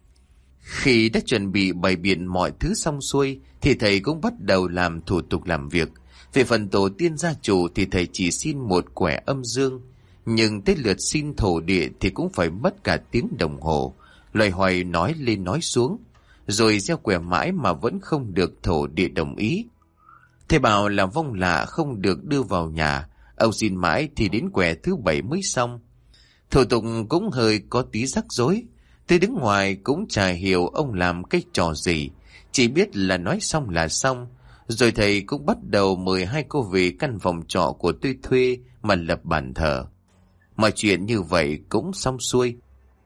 Speaker 1: Khi đã chuẩn bị bày biện mọi thứ xong xuôi thì thầy cũng bắt đầu làm thủ tục làm việc. Về phần tổ tiên gia chủ thì thầy chỉ xin một quẻ âm dương, nhưng tới lượt xin thổ địa thì cũng phải mất cả tiếng đồng hồ, loay hoay nói lên nói xuống, rồi gieo quẻ mãi mà vẫn không được thổ địa đồng ý. Thầy bảo là vong lạ không được đưa vào nhà, ông xin mãi thì đến quẻ thứ bảy mới xong. Thủ tục cũng hơi có tí rắc rối, tôi đứng ngoài cũng chả hiểu ông làm cái trò gì, chỉ biết là nói xong là xong. Rồi thầy cũng bắt đầu mời hai cô về căn phòng trọ của tôi thuê mà lập bàn thờ. Mọi chuyện như vậy cũng xong xuôi.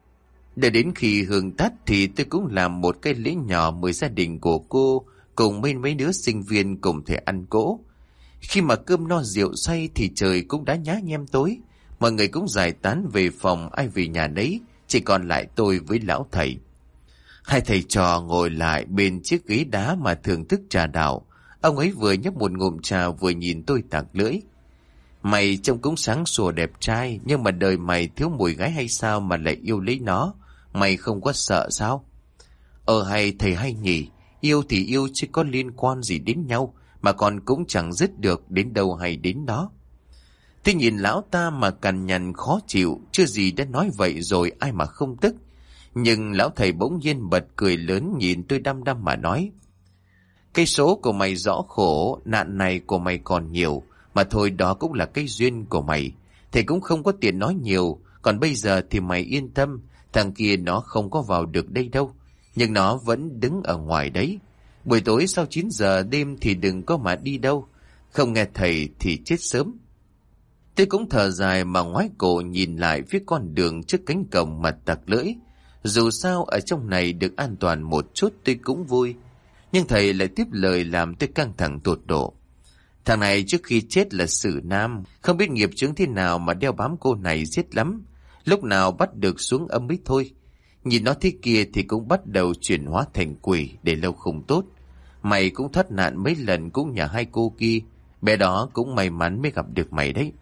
Speaker 1: Để đến khi hương tắt thì tôi cũng làm một cái lễ nhỏ mời gia đình của cô cùng mấy mấy đứa sinh viên cùng thể ăn cỗ. Khi mà cơm no rượu say thì trời cũng đã nhá nhem tối. Mọi người cũng giải tán về phòng ai về nhà đấy, chỉ còn lại tôi với lão thầy. Hai thầy trò ngồi lại bên chiếc ghế đá mà thưởng thức trà đạo. Ông ấy vừa nhấp một ngụm trà vừa nhìn tôi tặc lưỡi. Mày trông cũng sáng sủa đẹp trai, nhưng mà đời mày thiếu mùi gái hay sao mà lại yêu lấy nó? Mày không có sợ sao? Ờ hay thầy hay nhỉ, yêu thì yêu chứ có liên quan gì đến nhau, mà còn cũng chẳng dứt được đến đâu hay đến đó. Tôi nhìn lão ta mà cằn nhằn khó chịu, chưa gì đã nói vậy rồi ai mà không tức. Nhưng lão thầy bỗng nhiên bật cười lớn nhìn tôi đăm đăm mà nói. Cái số của mày rõ khổ, nạn này của mày còn nhiều, mà thôi đó cũng là cái duyên của mày. Thầy cũng không có tiền nói nhiều, còn bây giờ thì mày yên tâm, thằng kia nó không có vào được đây đâu, nhưng nó vẫn đứng ở ngoài đấy. Buổi tối sau chín giờ đêm thì đừng có mà đi đâu, không nghe thầy thì chết sớm. Tôi cũng thở dài mà ngoái cổ nhìn lại phía con đường trước cánh cổng mà tặc lưỡi. Dù sao ở trong này được an toàn một chút tôi cũng vui. Nhưng thầy lại tiếp lời làm tôi căng thẳng tột độ. Thằng này trước khi chết là xử nam, không biết nghiệp chướng thế nào mà đeo bám cô này giết lắm. Lúc nào bắt được xuống âm mới thôi. Nhìn nó thế kia thì cũng bắt đầu chuyển hóa thành quỷ, để lâu không tốt. Mày cũng thoát nạn mấy lần cũng nhờ hai cô kia, bé đó cũng may mắn mới gặp được mày đấy.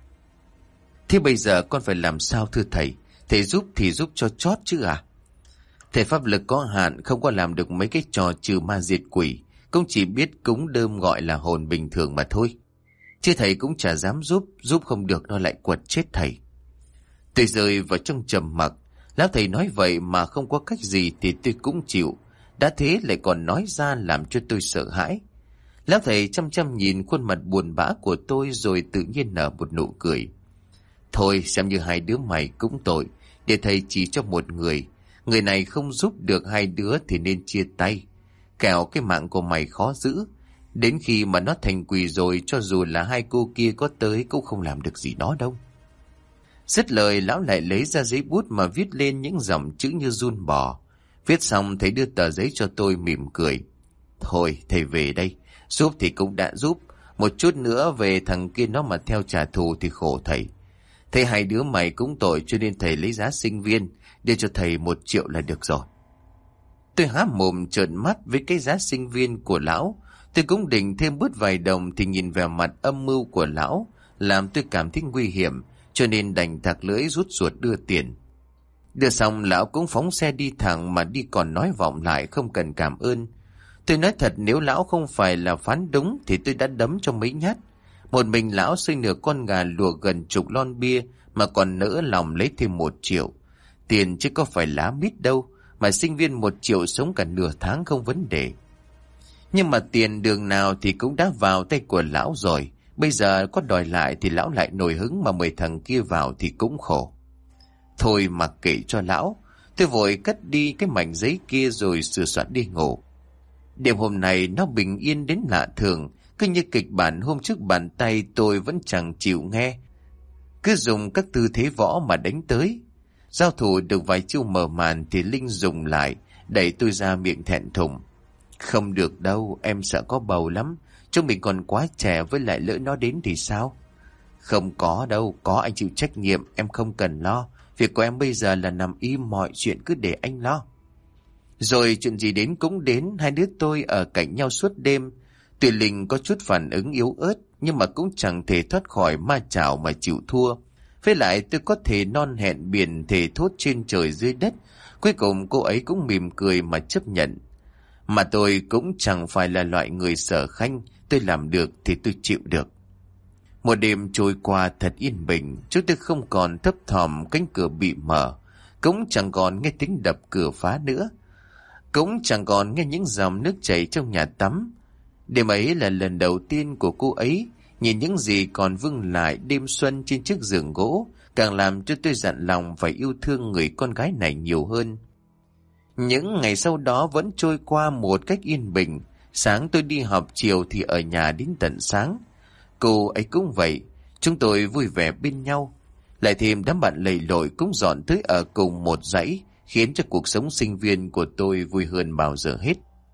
Speaker 1: Thế bây giờ con phải làm sao thưa thầy? Thầy giúp thì giúp cho chót chứ à? Thầy pháp lực có hạn, không có làm được mấy cái trò trừ ma diệt quỷ, cũng chỉ biết cúng đơm gọi là hồn bình thường mà thôi. Chứ thầy cũng chả dám giúp, giúp không được nó lại quật chết thầy. Tôi rơi vào trong trầm mặc. Lão thầy nói vậy mà không có cách gì thì tôi cũng chịu. Đã thế lại còn nói ra làm cho tôi sợ hãi. Lão thầy chăm chăm nhìn khuôn mặt buồn bã của tôi rồi tự nhiên nở một nụ cười. Thôi xem như hai đứa mày cũng tội, để thầy chỉ cho một người. Người này không giúp được hai đứa thì nên chia tay. Kẻo cái mạng của mày khó giữ. Đến khi mà nó thành quỷ rồi, cho dù là hai cô kia có tới cũng không làm được gì nó đâu. Dứt lời, lão lại lấy ra giấy bút mà viết lên những dòng chữ như giun bò. Viết xong thầy đưa tờ giấy cho tôi mỉm cười. Thôi thầy về đây, giúp thì cũng đã giúp. Một chút nữa về thằng kia nó mà theo trả thù thì khổ thầy. Thầy hai đứa mày cũng tội, cho nên thầy lấy giá sinh viên, đưa cho thầy một triệu là được rồi. Tôi há mồm trợn mắt với cái giá sinh viên của lão. Tôi cũng định thêm bớt vài đồng thì nhìn vẻ mặt âm mưu của lão làm tôi cảm thấy nguy hiểm, cho nên đành thạc lưỡi rút ruột đưa tiền. Đưa xong lão cũng phóng xe đi thẳng mà đi còn nói vọng lại không cần cảm ơn. Tôi nói thật, nếu lão không phải là phán đúng thì tôi đã đấm cho mấy nhát. Một mình lão xơi nửa con gà lùa gần chục lon bia mà còn nỡ lòng lấy thêm một triệu. Tiền chứ có phải lá mít đâu, mà sinh viên một triệu sống cả nửa tháng không vấn đề. Nhưng mà tiền đường nào thì cũng đã vào tay của lão rồi. Bây giờ có đòi lại thì lão lại nổi hứng, mà mời thằng kia vào thì cũng khổ. Thôi mặc kệ cho lão. Tôi vội cất đi cái mảnh giấy kia rồi sửa soạn đi ngủ. Đêm hôm nay nó bình yên đến lạ thường, cứ như kịch bản hôm trước bàn tay tôi vẫn chẳng chịu nghe. Cứ dùng các tư thế võ mà đánh tới. Giao thủ được vài chiêu mở màn thì Linh dùng lại, đẩy tôi ra miệng thẹn thùng. Không được đâu, em sợ có bầu lắm. Chúng mình còn quá trẻ, với lại lỡ nó đến thì sao? Không có đâu, có anh chịu trách nhiệm, em không cần lo. Việc của em bây giờ là nằm im, mọi chuyện cứ để anh lo. Rồi chuyện gì đến cũng đến, hai đứa tôi ở cạnh nhau suốt đêm. Tuy Linh có chút phản ứng yếu ớt, nhưng mà cũng chẳng thể thoát khỏi ma chảo mà chịu thua. Với lại tôi có thể non hẹn biển, thể thốt trên trời dưới đất. Cuối cùng cô ấy cũng mỉm cười mà chấp nhận. Mà tôi cũng chẳng phải là loại người sở khanh, tôi làm được thì tôi chịu được. Một đêm trôi qua thật yên bình, chúng tôi không còn thấp thỏm cánh cửa bị mở, cũng chẳng còn nghe tiếng đập cửa phá nữa, cũng chẳng còn nghe những dòng nước chảy trong nhà tắm. Đêm ấy là lần đầu tiên của cô ấy nhìn những gì còn vương lại đêm xuân trên chiếc giường gỗ, càng làm cho tôi dặn lòng phải yêu thương người con gái này nhiều hơn. Những ngày sau đó vẫn trôi qua một cách yên bình. Sáng tôi đi học, chiều thì ở nhà đến tận sáng. Cô ấy cũng vậy, chúng tôi vui vẻ bên nhau. Lại thêm đám bạn lầy lội cũng dọn tới ở cùng một dãy, khiến cho cuộc sống sinh viên của tôi vui hơn bao giờ hết.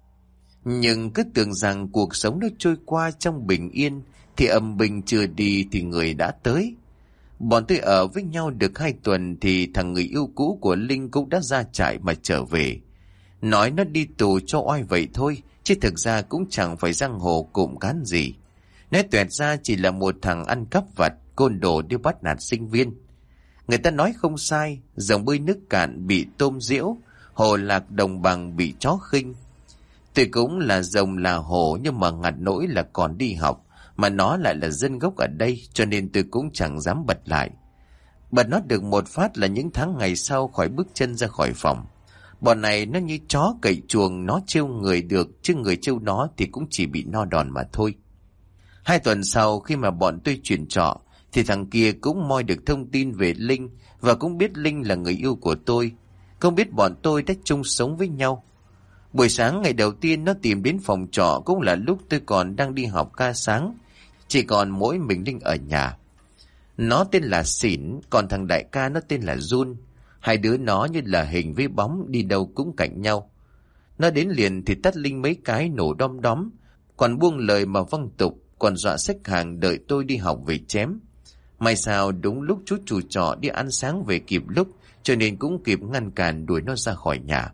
Speaker 1: Nhưng cứ tưởng rằng cuộc sống nó trôi qua trong bình yên, thì âm binh chưa đi thì người đã tới. Bọn tôi ở với nhau được hai tuần thì thằng người yêu cũ của Linh cũng đã ra trại mà trở về. Nói nó đi tù cho oai vậy thôi, chứ thực ra cũng chẳng phải giang hồ cụm cán gì. Nói tuẹt ra chỉ là một thằng ăn cắp vặt, côn đồ đi bắt nạt sinh viên. Người ta nói không sai, dòng bơi nước cạn bị tôm diễu, hồ lạc đồng bằng bị chó khinh. Tôi cũng là rồng là hổ, nhưng mà ngặt nỗi là còn đi học, mà nó lại là dân gốc ở đây, cho nên tôi cũng chẳng dám bật lại. Bật nó được một phát là những tháng ngày sau khỏi bước chân ra khỏi phòng. Bọn này nó như chó cậy chuồng, nó trêu người được, chứ người trêu nó thì cũng chỉ bị no đòn mà thôi. Hai tuần sau, khi mà bọn tôi chuyển trọ, thì thằng kia cũng moi được thông tin về Linh, và cũng biết Linh là người yêu của tôi. Không biết bọn tôi đã chung sống với nhau. Buổi sáng ngày đầu tiên nó tìm đến phòng trọ cũng là lúc tôi còn đang đi học ca sáng. Chỉ còn mỗi mình Linh ở nhà. Nó tên là Xỉn, còn thằng đại ca nó tên là Jun. Hai đứa nó như là hình với bóng, đi đâu cũng cạnh nhau. Nó đến liền thì tắt Linh mấy cái nổ đom đóm, còn buông lời mà văng tục, còn dọa xách hàng đợi tôi đi học về chém. May sao đúng lúc chú chủ trọ đi ăn sáng về kịp lúc, cho nên cũng kịp ngăn cản đuổi nó ra khỏi nhà.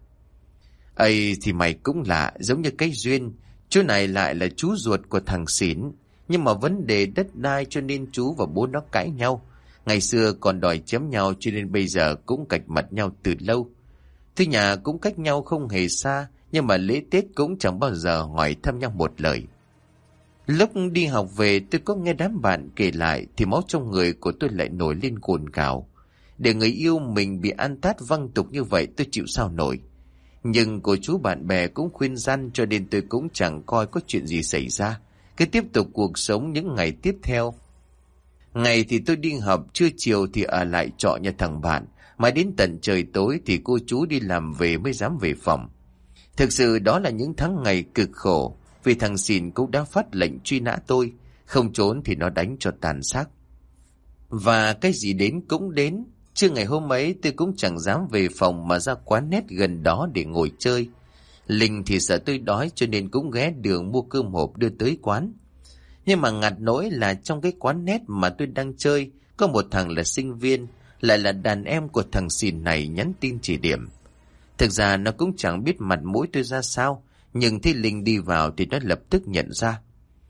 Speaker 1: Ây thì mày cũng lạ, giống như cái duyên, chú này lại là chú ruột của thằng Xỉn. Nhưng mà vấn đề đất đai cho nên chú và bố nó cãi nhau. Ngày xưa còn đòi chém nhau, cho nên bây giờ cũng cạch mặt nhau từ lâu. Tuy nhà cũng cách nhau không hề xa, nhưng mà lễ Tết cũng chẳng bao giờ hỏi thăm nhau một lời. Lúc đi học về, tôi có nghe đám bạn kể lại thì máu trong người của tôi lại nổi lên cồn cào. Để người yêu mình bị ăn tát văng tục như vậy tôi chịu sao nổi. Nhưng cô chú bạn bè cũng khuyên răn, cho nên tôi cũng chẳng coi có chuyện gì xảy ra, cứ tiếp tục cuộc sống những ngày tiếp theo. Ngày thì tôi đi học, trưa chiều thì ở lại trọ nhà thằng bạn, mãi đến tận trời tối thì cô chú đi làm về mới dám về phòng. Thực sự đó là những tháng ngày cực khổ, vì thằng xỉn cũng đã phát lệnh truy nã tôi, không trốn thì nó đánh cho tàn xác. Và cái gì đến cũng đến, trưa ngày hôm ấy tôi cũng chẳng dám về phòng mà ra quán nét gần đó để ngồi chơi. Linh thì sợ tôi đói cho nên cũng ghé đường mua cơm hộp đưa tới quán. Nhưng mà ngặt nỗi là trong cái quán nét mà tôi đang chơi có một thằng là sinh viên, lại là đàn em của thằng xỉn này nhắn tin chỉ điểm. Thực ra nó cũng chẳng biết mặt mũi tôi ra sao, nhưng thấy Linh đi vào thì nó lập tức nhận ra.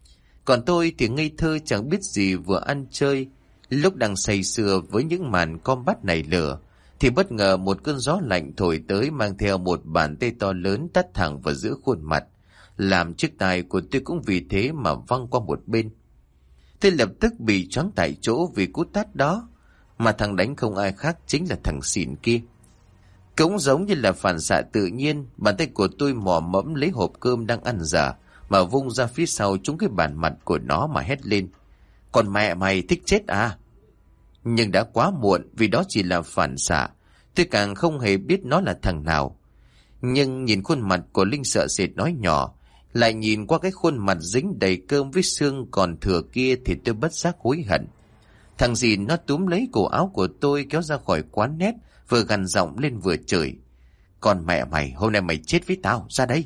Speaker 1: Còn tôi thì ngây thơ chẳng biết gì, vừa ăn chơi, lúc đang say sưa với những màn combat nảy lửa, thì bất ngờ một cơn gió lạnh thổi tới mang theo một bàn tay to lớn tát thẳng vào giữa khuôn mặt, làm chiếc tai của tôi cũng vì thế mà văng qua một bên. Tôi lập tức bị choáng tại chỗ vì cú tát đó, mà thằng đánh không ai khác chính là thằng xỉn kia. Cũng giống như là phản xạ tự nhiên, bàn tay của tôi mò mẫm lấy hộp cơm đang ăn dở mà vung ra phía sau trúng cái bàn mặt của nó mà hét lên: "Còn mẹ mày thích chết à?" Nhưng đã quá muộn, vì đó chỉ là phản xạ. Tôi càng không hề biết nó là thằng nào. Nhưng nhìn khuôn mặt của Linh sợ sệt nói nhỏ, lại nhìn qua cái khuôn mặt dính đầy cơm với xương còn thừa kia, thì tôi bất giác hối hận. Thằng gì nó túm lấy cổ áo của tôi kéo ra khỏi quán nét, vừa gằn giọng lên vừa chửi: "Còn mẹ mày, hôm nay mày chết với tao, ra đây!"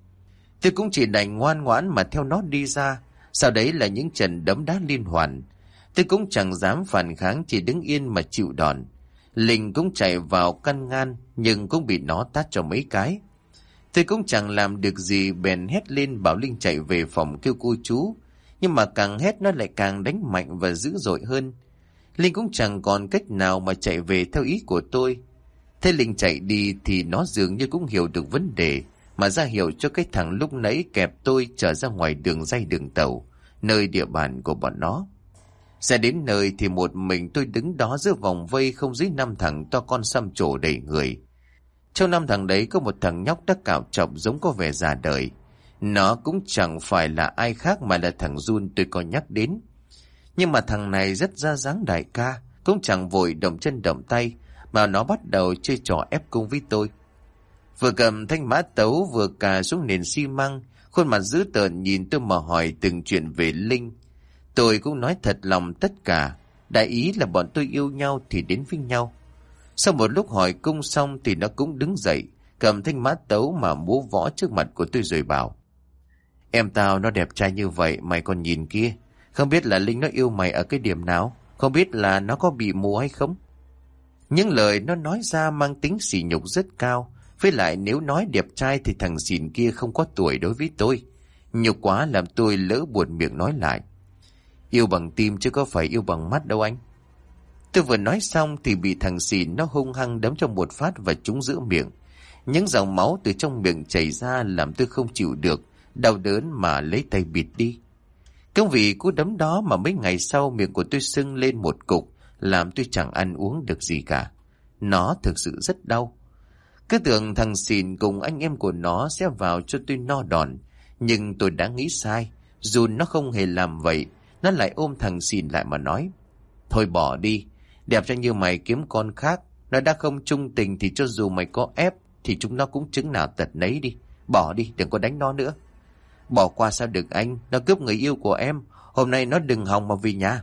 Speaker 1: Tôi cũng chỉ đành ngoan ngoãn mà theo nó đi ra. Sau đấy là những trận đấm đá liên hoàn. Tôi cũng chẳng dám phản kháng, chỉ đứng yên mà chịu đòn. Linh cũng chạy vào căn ngăn, nhưng cũng bị nó tát cho mấy cái. Tôi cũng chẳng làm được gì, bèn hét lên bảo Linh chạy về phòng kêu cô chú. Nhưng mà càng hét nó lại càng đánh mạnh và dữ dội hơn. Linh cũng chẳng còn cách nào mà chạy về theo ý của tôi. Thế Linh chạy đi thì nó dường như cũng hiểu được vấn đề, mà ra hiệu cho cái thằng lúc nãy kẹp tôi trở ra ngoài đường ray đường tàu, nơi địa bàn của bọn nó. Ra đến nơi thì một mình tôi đứng đó giữa vòng vây không dưới năm thằng to con xăm trổ đầy người. Trong năm thằng đấy có một thằng nhóc đã cạo trọc giống có vẻ già đời. Nó cũng chẳng phải là ai khác mà là thằng Jun tôi có nhắc đến. Nhưng mà thằng này rất ra dáng đại ca, cũng chẳng vội động chân động tay, mà nó bắt đầu chơi trò ép cung với tôi. Vừa cầm thanh mã tấu vừa cà xuống nền xi măng, khuôn mặt dữ tợn nhìn tôi mà hỏi từng chuyện về Linh. Tôi cũng nói thật lòng tất cả, đại ý là bọn tôi yêu nhau thì đến với nhau. Sau một lúc hỏi cung xong thì nó cũng đứng dậy, cầm thanh mã tấu mà múa võ trước mặt của tôi rồi bảo: "Em tao nó đẹp trai như vậy, mày còn nhìn kia. Không biết là Linh nó yêu mày ở cái điểm nào? Không biết là nó có bị mù hay không?" Những lời nó nói ra mang tính sỉ nhục rất cao. Với lại nếu nói đẹp trai thì thằng xỉn kia không có tuổi đối với tôi. Nhục quá làm tôi lỡ buồn miệng nói lại: "Yêu bằng tim chứ có phải yêu bằng mắt đâu anh." Tôi vừa nói xong thì bị thằng xỉn nó hung hăng đấm cho một phát và trúng giữa miệng. Những dòng máu từ trong miệng chảy ra làm tôi không chịu được, đau đớn mà lấy tay bịt đi. Cũng vì cú đấm đó mà mấy ngày sau miệng của tôi sưng lên một cục, làm tôi chẳng ăn uống được gì cả. Nó thực sự rất đau. Cứ tưởng thằng xỉn cùng anh em của nó sẽ vào cho tôi no đòn, nhưng tôi đã nghĩ sai. Dù nó không hề làm vậy, nó lại ôm thằng xỉn lại mà nói: "Thôi bỏ đi, đẹp trai như mày kiếm con khác. Nó đã không trung tình thì cho dù mày có ép thì chúng nó cũng chứng nào tật nấy đi. Bỏ đi, đừng có đánh nó nữa." "Bỏ qua sao được anh, nó cướp người yêu của em. Hôm nay nó đừng hòng mà về nhà."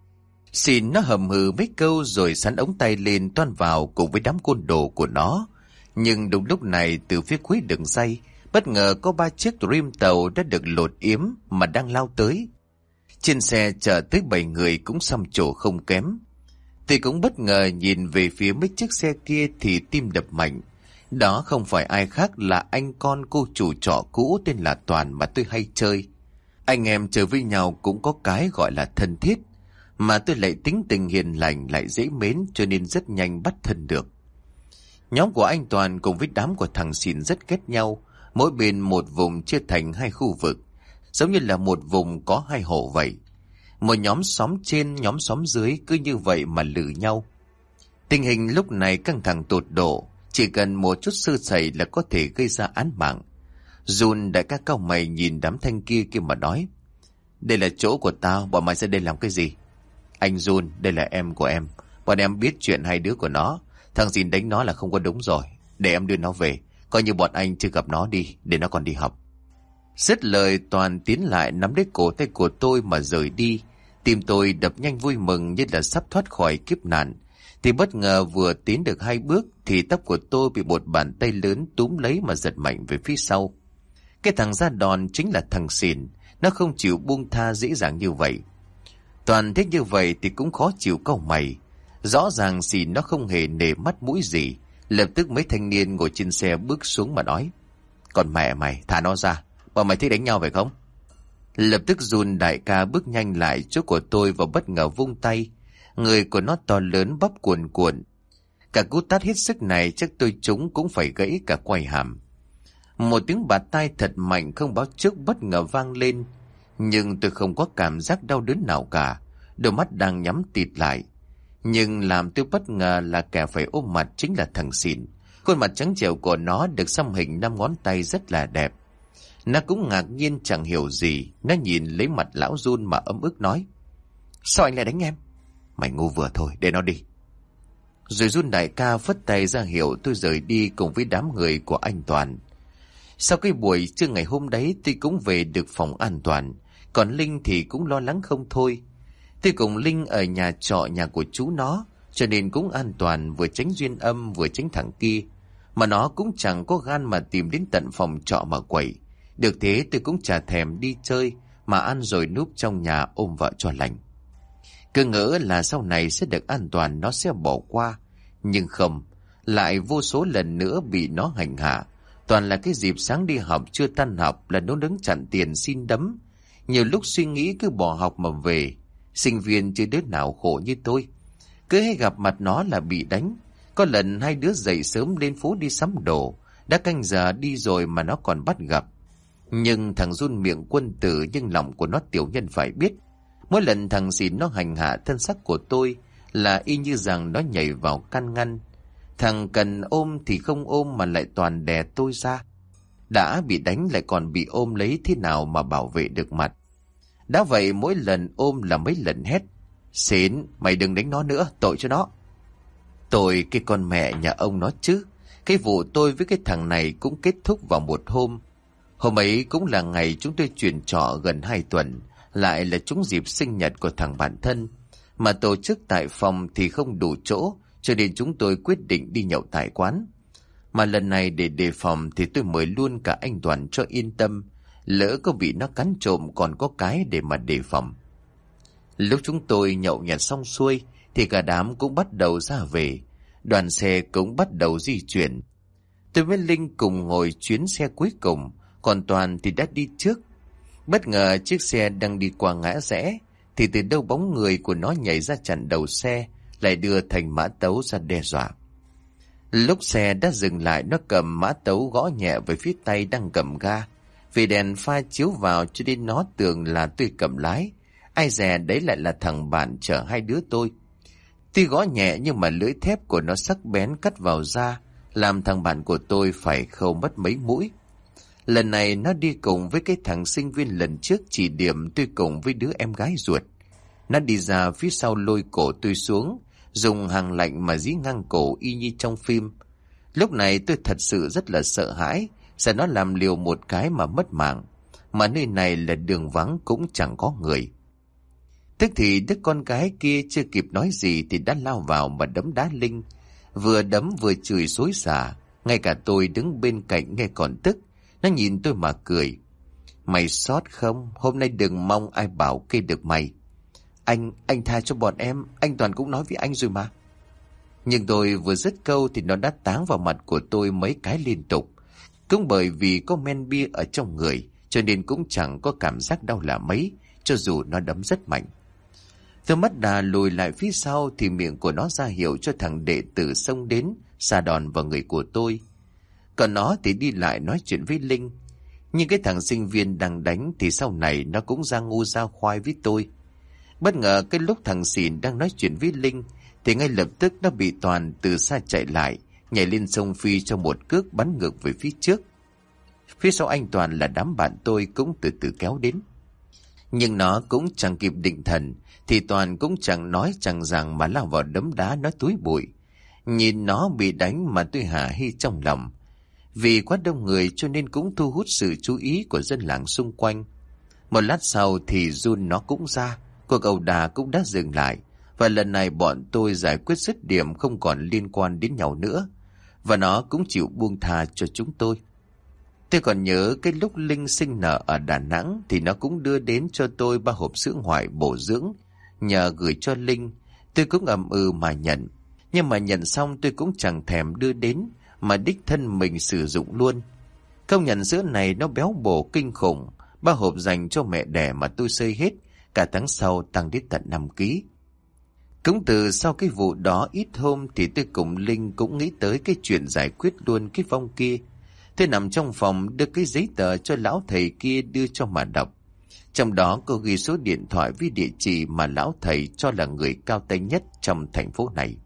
Speaker 1: Xỉn nó hầm hừ mấy câu rồi sắn ống tay lên toan vào cùng với đám côn đồ của nó. Nhưng đúng lúc này từ phía cuối đường ray, bất ngờ có ba chiếc rim tàu đã được lột yếm mà đang lao tới. Trên xe chở tới bảy người cũng xăm trổ không kém. Tôi cũng bất ngờ nhìn về phía mấy chiếc xe kia thì tim đập mạnh. Đó không phải ai khác là anh con cô chủ trọ cũ tên là Toàn mà tôi hay chơi. Anh em chơi với nhau cũng có cái gọi là thân thiết, mà tôi lại tính tình hiền lành lại dễ mến cho nên rất nhanh bắt thân được. Nhóm của anh Toàn cùng với đám của thằng xỉn rất ghét nhau, mỗi bên một vùng chia thành hai khu vực, giống như là một vùng có hai hộ vậy. Một nhóm xóm trên, nhóm xóm dưới cứ như vậy mà lử nhau. Tình hình lúc này căng thẳng tột độ, chỉ cần một chút sơ sẩy là có thể gây ra án mạng. Jun đại ca cao mày nhìn đám thanh kia kia mà nói: "Đây là chỗ của tao, bọn mày ra đây làm cái gì?" "Anh Jun, đây là em của em. Bọn em biết chuyện hai đứa của nó. Thằng Dìn đánh nó là không có đúng rồi. Để em đưa nó về, coi như bọn anh chưa gặp nó đi, để nó còn đi học." Dứt lời Toàn tiến lại nắm lấy cổ tay của tôi mà rời đi. Tim tôi đập nhanh vui mừng như là sắp thoát khỏi kiếp nạn. Thì bất ngờ vừa tiến được hai bước thì tóc của tôi bị một bàn tay lớn túm lấy mà giật mạnh về phía sau. Cái thằng ra đòn chính là thằng Xìn. Nó không chịu buông tha dễ dàng như vậy. Toàn thấy như vậy thì cũng khó chịu cau mày. Rõ ràng Xìn nó không hề nể mắt mũi gì. Lập tức mấy thanh niên ngồi trên xe bước xuống mà nói: "Còn mẹ mày, thả nó ra. Bọn mày thích đánh nhau phải không?" Lập tức Jun đại ca bước nhanh lại chỗ của tôi và bất ngờ vung tay. Người của nó to lớn bắp cuồn cuộn. Cả cú tát hết sức này chắc tôi trúng cũng phải gãy cả quai hàm. Một tiếng bạt tai thật mạnh không báo trước bất ngờ vang lên. Nhưng tôi không có cảm giác đau đớn nào cả. Đôi mắt đang nhắm tịt lại. Nhưng làm tôi bất ngờ là kẻ phải ôm mặt chính là thằng Xìn. Khuôn mặt trắng trẻo của nó được xăm hình năm ngón tay rất là đẹp. Nó cũng ngạc nhiên chẳng hiểu gì. Nó nhìn lấy mặt lão Jun mà ấm ức nói: "Sao anh lại đánh em?" "Mày ngu vừa thôi, để nó đi." Rồi Jun đại ca phất tay ra hiệu tôi rời đi cùng với đám người của anh Toàn. Sau cái buổi trưa ngày hôm đấy tôi cũng về được phòng an toàn. Còn Linh thì cũng lo lắng không thôi. Tôi cùng Linh ở nhà trọ nhà của chú nó, cho nên cũng an toàn, vừa tránh duyên âm vừa tránh thằng kia. Mà nó cũng chẳng có gan mà tìm đến tận phòng trọ mà quậy. Được thế tôi cũng chả thèm đi chơi, mà ăn rồi núp trong nhà ôm vợ cho lành. Cứ ngỡ là sau này sẽ được an toàn, nó sẽ bỏ qua. Nhưng không, lại vô số lần nữa bị nó hành hạ. Toàn là cái dịp sáng đi học chưa tan học là nó đứng chặn tiền xin đấm. Nhiều lúc suy nghĩ cứ bỏ học mà về. Sinh viên chứ đứa nào khổ như tôi. Cứ hay gặp mặt nó là bị đánh. Có lần hai đứa dậy sớm lên phố đi sắm đồ. Đã canh giờ đi rồi mà nó còn bắt gặp. Nhưng thằng Jun miệng quân tử nhưng lòng của nó tiểu nhân phải biết. Mỗi lần thằng Xìn nó hành hạ thân xác của tôi là y như rằng nó nhảy vào can ngăn. Thằng cần ôm thì không ôm mà lại toàn đè tôi ra. Đã bị đánh lại còn bị ôm lấy, thế nào mà bảo vệ được mặt. Đã vậy mỗi lần ôm là mấy lần hét: "Xìn, mày đừng đánh nó nữa, tội cho nó." Tội cái con mẹ nhà ông nó chứ. Cái vụ tôi với cái thằng này cũng kết thúc vào một hôm. Hôm ấy cũng là ngày chúng tôi chuyển trọ gần hai tuần. Lại là trúng dịp sinh nhật của thằng bạn thân. Mà tổ chức tại phòng thì không đủ chỗ, cho nên chúng tôi quyết định đi nhậu tại quán. Mà lần này để đề phòng thì tôi mời luôn cả anh Toàn cho yên tâm. Lỡ có bị nó cắn trộm còn có cái để mà đề phòng. Lúc chúng tôi nhậu nhẹt xong xuôi thì cả đám cũng bắt đầu ra về. Đoàn xe cũng bắt đầu di chuyển. Tôi với Linh cùng ngồi chuyến xe cuối cùng, còn Toàn thì đã đi trước. Bất ngờ chiếc xe đang đi qua ngã rẽ thì từ đâu bóng người của nó nhảy ra chặn đầu xe, lại đưa thành mã tấu ra đe dọa. Lúc xe đã dừng lại, nó cầm mã tấu gõ nhẹ về phía tay đang cầm ga. Vì đèn pha chiếu vào cho nên nó tưởng là tôi cầm lái. Ai dè đấy lại là thằng bạn chở hai đứa tôi. Tuy gõ nhẹ nhưng mà lưỡi thép của nó sắc bén cắt vào da, làm thằng bạn của tôi phải khâu mất mấy mũi. Lần này nó đi cùng với cái thằng sinh viên lần trước chỉ điểm tôi cùng với đứa em gái ruột. Nó đi ra phía sau lôi cổ tôi xuống, dùng hàng lạnh mà dí ngang cổ y như trong phim. Lúc này tôi thật sự rất là sợ hãi, sợ nó làm liều một cái mà mất mạng. Mà nơi này là đường vắng cũng chẳng có người. Tức thì đứa con gái kia chưa kịp nói gì thì đã lao vào mà đấm đá Linh. Vừa đấm vừa chửi xối xả. Ngay cả tôi đứng bên cạnh nghe còn tức. Nó nhìn tôi mà cười. Mày sót không? Hôm nay đừng mong ai bảo kê được mày. Anh, anh tha cho bọn em. Anh Toàn cũng nói với anh rồi mà. Nhưng tôi vừa dứt câu thì nó đã táng vào mặt của tôi mấy cái liên tục. Cũng bởi vì có men bia ở trong người, cho nên cũng chẳng có cảm giác đau là mấy, cho dù nó đấm rất mạnh. Tôi mất đà lùi lại phía sau thì miệng của nó ra hiệu cho thằng đệ tử xông đến, xà đòn vào người của tôi. Còn nó thì đi lại nói chuyện với Linh. Nhưng cái thằng sinh viên đang đánh thì sau này nó cũng ra ngu ra khoai với tôi. Bất ngờ cái lúc thằng Xìn đang nói chuyện với Linh thì ngay lập tức nó bị Toàn từ xa chạy lại, nhảy lên sông Phi cho một cước bắn ngược về phía trước. Phía sau anh Toàn là đám bạn tôi cũng từ từ kéo đến. Nhưng nó cũng chẳng kịp định thần thì Toàn cũng chẳng nói chẳng rằng mà lao vào đấm đá nó túi bụi. Nhìn nó bị đánh mà tôi hả hê trong lòng. Vì quá đông người cho nên cũng thu hút sự chú ý của dân làng xung quanh. Một lát sau thì run nó cũng ra, cuộc ẩu đả cũng đã dừng lại, và lần này bọn tôi giải quyết dứt điểm không còn liên quan đến nhau nữa, và nó cũng chịu buông tha cho chúng tôi. Tôi còn nhớ cái lúc Linh sinh nở ở Đà Nẵng thì nó cũng đưa đến cho tôi ba hộp sữa ngoại bổ dưỡng, nhờ gửi cho Linh. Tôi cũng ậm ừ mà nhận, nhưng mà nhận xong tôi cũng chẳng thèm đưa đến, mà đích thân mình sử dụng luôn. Công nhận sữa này nó béo bổ kinh khủng, ba hộp dành cho mẹ đẻ mà tôi xơi hết, cả tháng sau tăng đến tận năm ký. Cũng từ sau cái vụ đó ít hôm thì tôi cùng Linh cũng nghĩ tới cái chuyện giải quyết luôn cái Phong kia. Tôi nằm trong phòng đưa cái giấy tờ cho lão thầy kia đưa cho mà đọc. Trong đó có ghi số điện thoại với địa chỉ mà lão thầy cho là người cao tay nhất trong thành phố này.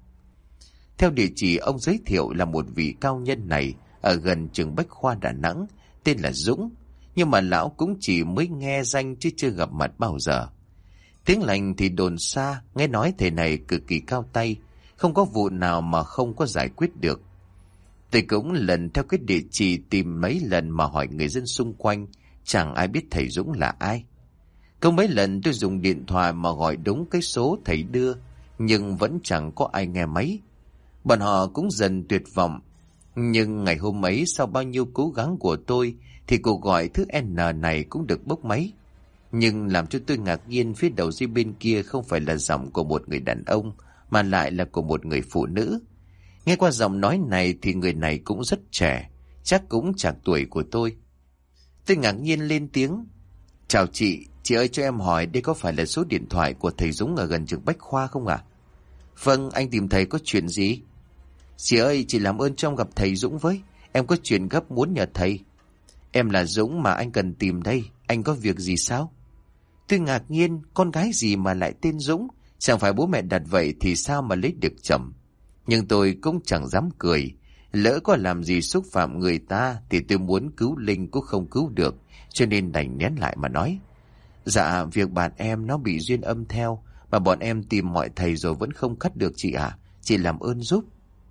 Speaker 1: Theo địa chỉ ông giới thiệu là một vị cao nhân này ở gần trường Bách Khoa Đà Nẵng, tên là Dũng, nhưng mà lão cũng chỉ mới nghe danh chứ chưa gặp mặt bao giờ. Tiếng lành thì đồn xa, nghe nói thầy này cực kỳ cao tay, không có vụ nào mà không có giải quyết được. Tôi cũng lần theo cái địa chỉ tìm mấy lần mà hỏi người dân xung quanh, chẳng ai biết thầy Dũng là ai. Có mấy lần tôi dùng điện thoại mà gọi đúng cái số thầy đưa, nhưng vẫn chẳng có ai nghe máy. Bọn họ cũng dần tuyệt vọng. Nhưng ngày hôm ấy sau bao nhiêu cố gắng của tôi thì cuộc gọi thứ N này cũng được bốc máy. Nhưng làm cho tôi ngạc nhiên, phía đầu dây bên kia không phải là giọng của một người đàn ông, mà lại là của một người phụ nữ. Nghe qua giọng nói này thì người này cũng rất trẻ, chắc cũng chạc tuổi của tôi. Tôi ngạc nhiên lên tiếng. Chào chị, chị ơi cho em hỏi đây có phải là số điện thoại của thầy Dũng ở gần trường Bách Khoa không ạ? Vâng, anh tìm thầy có chuyện gì? Chị ơi, chị làm ơn cho em gặp thầy Dũng với, em có chuyện gấp muốn nhờ thầy. Em là Dũng mà anh cần tìm đây, anh có việc gì sao? Tôi ngạc nhiên, con gái gì mà lại tên Dũng, chẳng phải bố mẹ đặt vậy thì sao mà lấy được chồng. Nhưng tôi cũng chẳng dám cười, lỡ có làm gì xúc phạm người ta thì tôi muốn cứu Linh cũng không cứu được, cho nên đành nén lại mà nói. Dạ, việc bạn em nó bị duyên âm theo, mà bọn em tìm mọi thầy rồi vẫn không cắt được chị ạ, chị làm ơn giúp.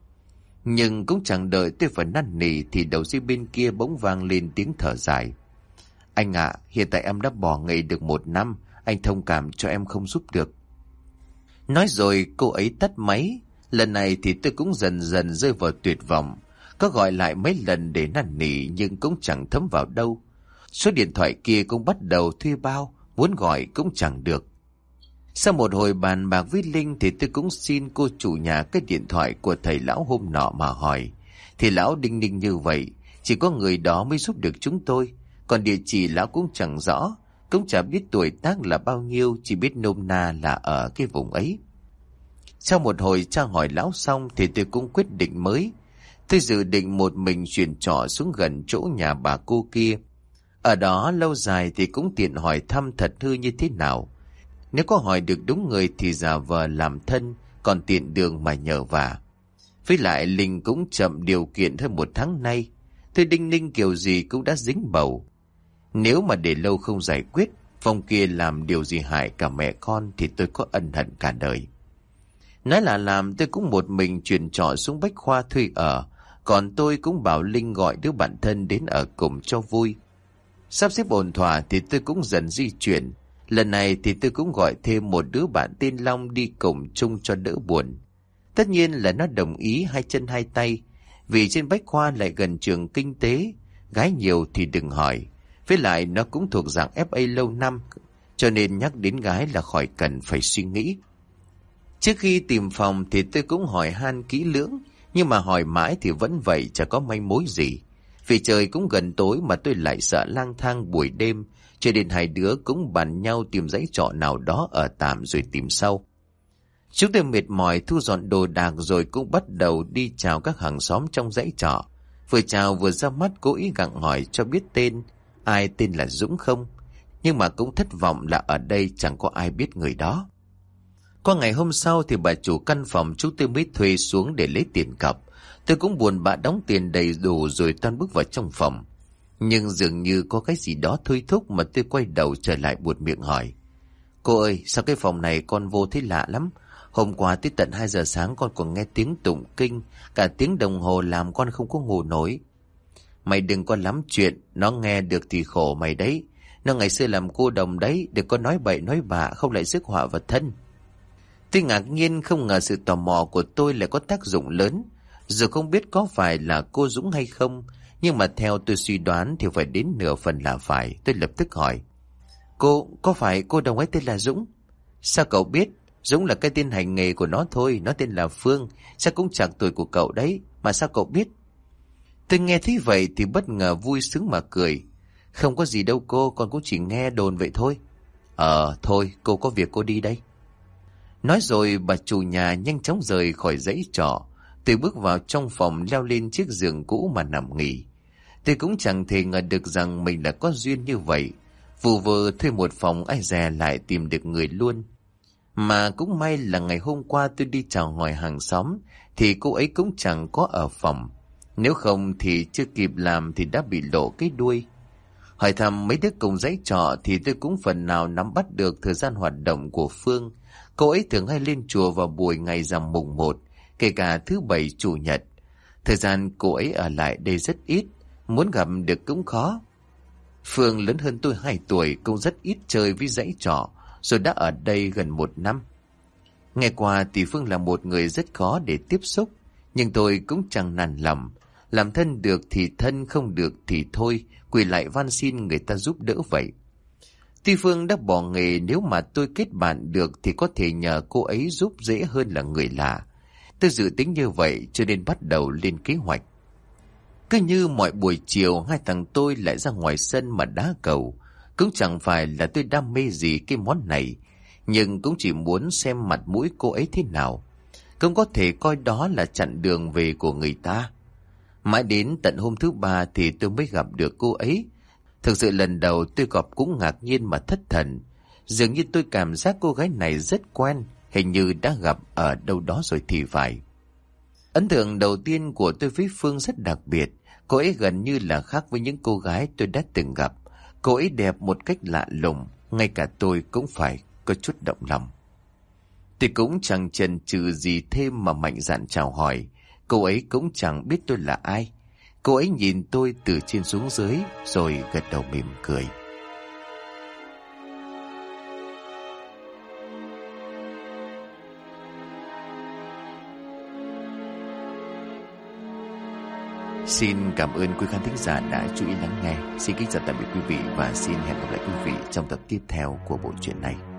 Speaker 1: Nhưng cũng chẳng đợi tôi phải năn nỉ thì đầu dây bên kia bỗng vang lên tiếng thở dài. Anh ạ, hiện tại em đã bỏ nghề được một năm, anh thông cảm cho em không giúp được. Nói rồi cô ấy tắt máy. Lần này thì tôi cũng dần dần rơi vào tuyệt vọng. Có gọi lại mấy lần để năn nỉ nhưng cũng chẳng thấm vào đâu. Số điện thoại kia cũng bắt đầu thuê bao, muốn gọi cũng chẳng được. Sau một hồi bàn bạc với Linh thì tôi cũng xin cô chủ nhà cái điện thoại của thầy lão hôm nọ mà hỏi. Thì lão đinh ninh như vậy, chỉ có người đó mới giúp được chúng tôi. Còn địa chỉ lão cũng chẳng rõ, cũng chả biết tuổi tác là bao nhiêu, chỉ biết nôm na là ở cái vùng ấy. Sau một hồi tra hỏi lão xong thì tôi cũng quyết định mới. Tôi dự định một mình chuyển trọ xuống gần chỗ nhà bà cô kia. Ở đó lâu dài thì cũng tiện hỏi thăm thật hư như thế nào. Nếu có hỏi được đúng người thì giả vờ làm thân, còn tiện đường mà nhờ vả. Với lại Linh cũng chậm điều kiện hơn một tháng nay. Tôi đinh ninh kiểu gì cũng đã dính bầu. Nếu mà để lâu không giải quyết, Phong kia làm điều gì hại cả mẹ con thì tôi có ân hận cả đời. Nói là làm, tôi cũng một mình chuyển trọ xuống Bách Khoa thuê ở, còn tôi cũng bảo Linh gọi đứa bạn thân đến ở cùng cho vui. Sắp xếp ổn thỏa thì tôi cũng dần di chuyển. Lần này thì tôi cũng gọi thêm một đứa bạn tên Long đi cùng chung cho đỡ buồn. Tất nhiên là nó đồng ý hai chân hai tay, vì trên Bách Khoa lại gần trường kinh tế, gái nhiều thì đừng hỏi. Với lại nó cũng thuộc dạng ép a lâu năm, cho nên nhắc đến gái là khỏi cần phải suy nghĩ. Trước khi tìm phòng thì tôi cũng hỏi han kỹ lưỡng, nhưng mà hỏi mãi thì vẫn vậy, chả có manh mối gì. Vì trời cũng gần tối mà tôi lại sợ lang thang buổi đêm, cho nên hai đứa cũng bàn nhau tìm dãy trọ nào đó ở tạm rồi tìm sau. Chúng tôi mệt mỏi thu dọn đồ đạc rồi cũng bắt đầu đi chào các hàng xóm trong dãy trọ. Vừa chào vừa ra mắt cố ý gặng hỏi cho biết tên, ai tên là Dũng không. Nhưng mà cũng thất vọng là ở đây chẳng có ai biết người đó. Qua ngày hôm sau thì bà chủ căn phòng chúng tôi mới thuê xuống để lấy tiền cọc. Tôi cũng buồn bã đóng tiền đầy đủ rồi toan bước vào trong phòng. Nhưng dường như có cái gì đó thôi thúc mà tôi quay đầu trở lại buột miệng hỏi. Cô ơi, sao cái phòng này con vô thấy lạ lắm? Hôm qua tới tận hai giờ sáng con còn nghe tiếng tụng kinh, cả tiếng đồng hồ làm con không có ngủ nổi. Mày đừng có lắm chuyện, nó nghe được thì khổ mày đấy. Nó ngày xưa làm cô đồng đấy, đừng có nói bậy nói bạ, không lại rước họa vào thân. Tôi ngạc nhiên không ngờ sự tò mò của tôi lại có tác dụng lớn. Dù không biết có phải là cô Dũng hay không, nhưng mà theo tôi suy đoán thì phải đến nửa phần là phải. Tôi lập tức hỏi: Cô, có phải cô đồng ấy tên là Dũng? Sao cậu biết? Dũng là cái tên hành nghề của nó thôi, nó tên là Phương, chắc cũng chạc tuổi của cậu đấy, mà sao cậu biết? Tôi nghe thấy vậy thì bất ngờ vui sướng mà cười. Không có gì đâu cô, con cũng chỉ nghe đồn vậy thôi. Ờ, thôi, cô có việc cô đi đây. Nói rồi bà chủ nhà nhanh chóng rời khỏi dãy trọ. Tôi bước vào trong phòng, leo lên chiếc giường cũ mà nằm nghỉ. Tôi cũng chẳng thể ngờ được rằng mình đã có duyên như vậy. Vù vờ thuê một phòng, ai dè lại tìm được người luôn. Mà cũng may là ngày hôm qua tôi đi chào hỏi hàng xóm thì cô ấy cũng chẳng có ở phòng. Nếu không thì chưa kịp làm thì đã bị lộ cái đuôi. Hỏi thăm mấy đứa cùng dãy trọ thì tôi cũng phần nào nắm bắt được thời gian hoạt động của Phương. Cô ấy thường hay lên chùa vào buổi ngày rằm mùng một, kể cả thứ bảy chủ nhật. Thời gian cô ấy ở lại đây rất ít, muốn gặp được cũng khó. Phương lớn hơn tôi hai tuổi, cũng rất ít chơi với dãy trọ, rồi đã ở đây gần một năm. Nghe qua thì Phương là một người rất khó để tiếp xúc, nhưng tôi cũng chẳng nản lòng. Làm thân được thì thân, không được thì thôi, quỳ lại van xin người ta giúp đỡ vậy. Tuy Phương đã bỏ nghề, nếu mà tôi kết bạn được thì có thể nhờ cô ấy giúp dễ hơn là người lạ. Tôi dự tính như vậy cho nên bắt đầu lên kế hoạch. Cứ như mọi buổi chiều, hai thằng tôi lại ra ngoài sân mà đá cầu. Cũng chẳng phải là tôi đam mê gì cái món này, nhưng cũng chỉ muốn xem mặt mũi cô ấy thế nào. Cũng có thể coi đó là chặn đường về của người ta. Mãi đến tận hôm thứ ba thì tôi mới gặp được cô ấy. Thực sự lần đầu tôi gặp cũng ngạc nhiên mà thất thần. Dường như tôi cảm giác cô gái này rất quen, hình như đã gặp ở đâu đó rồi thì phải. Ấn tượng đầu tiên của tôi với Phương rất đặc biệt. Cô ấy gần như là khác với những cô gái tôi đã từng gặp. Cô ấy đẹp một cách lạ lùng, ngay cả tôi cũng phải có chút động lòng. Tôi cũng chẳng chần chừ gì thêm mà mạnh dạn chào hỏi. Cô ấy cũng chẳng biết tôi là ai. Cô ấy nhìn tôi từ trên xuống dưới rồi gật đầu mỉm cười. Xin cảm ơn quý khán thính giả đã chú ý lắng nghe. Xin kính chào tạm biệt quý vị và xin hẹn gặp lại quý vị trong tập tiếp theo của bộ truyện này.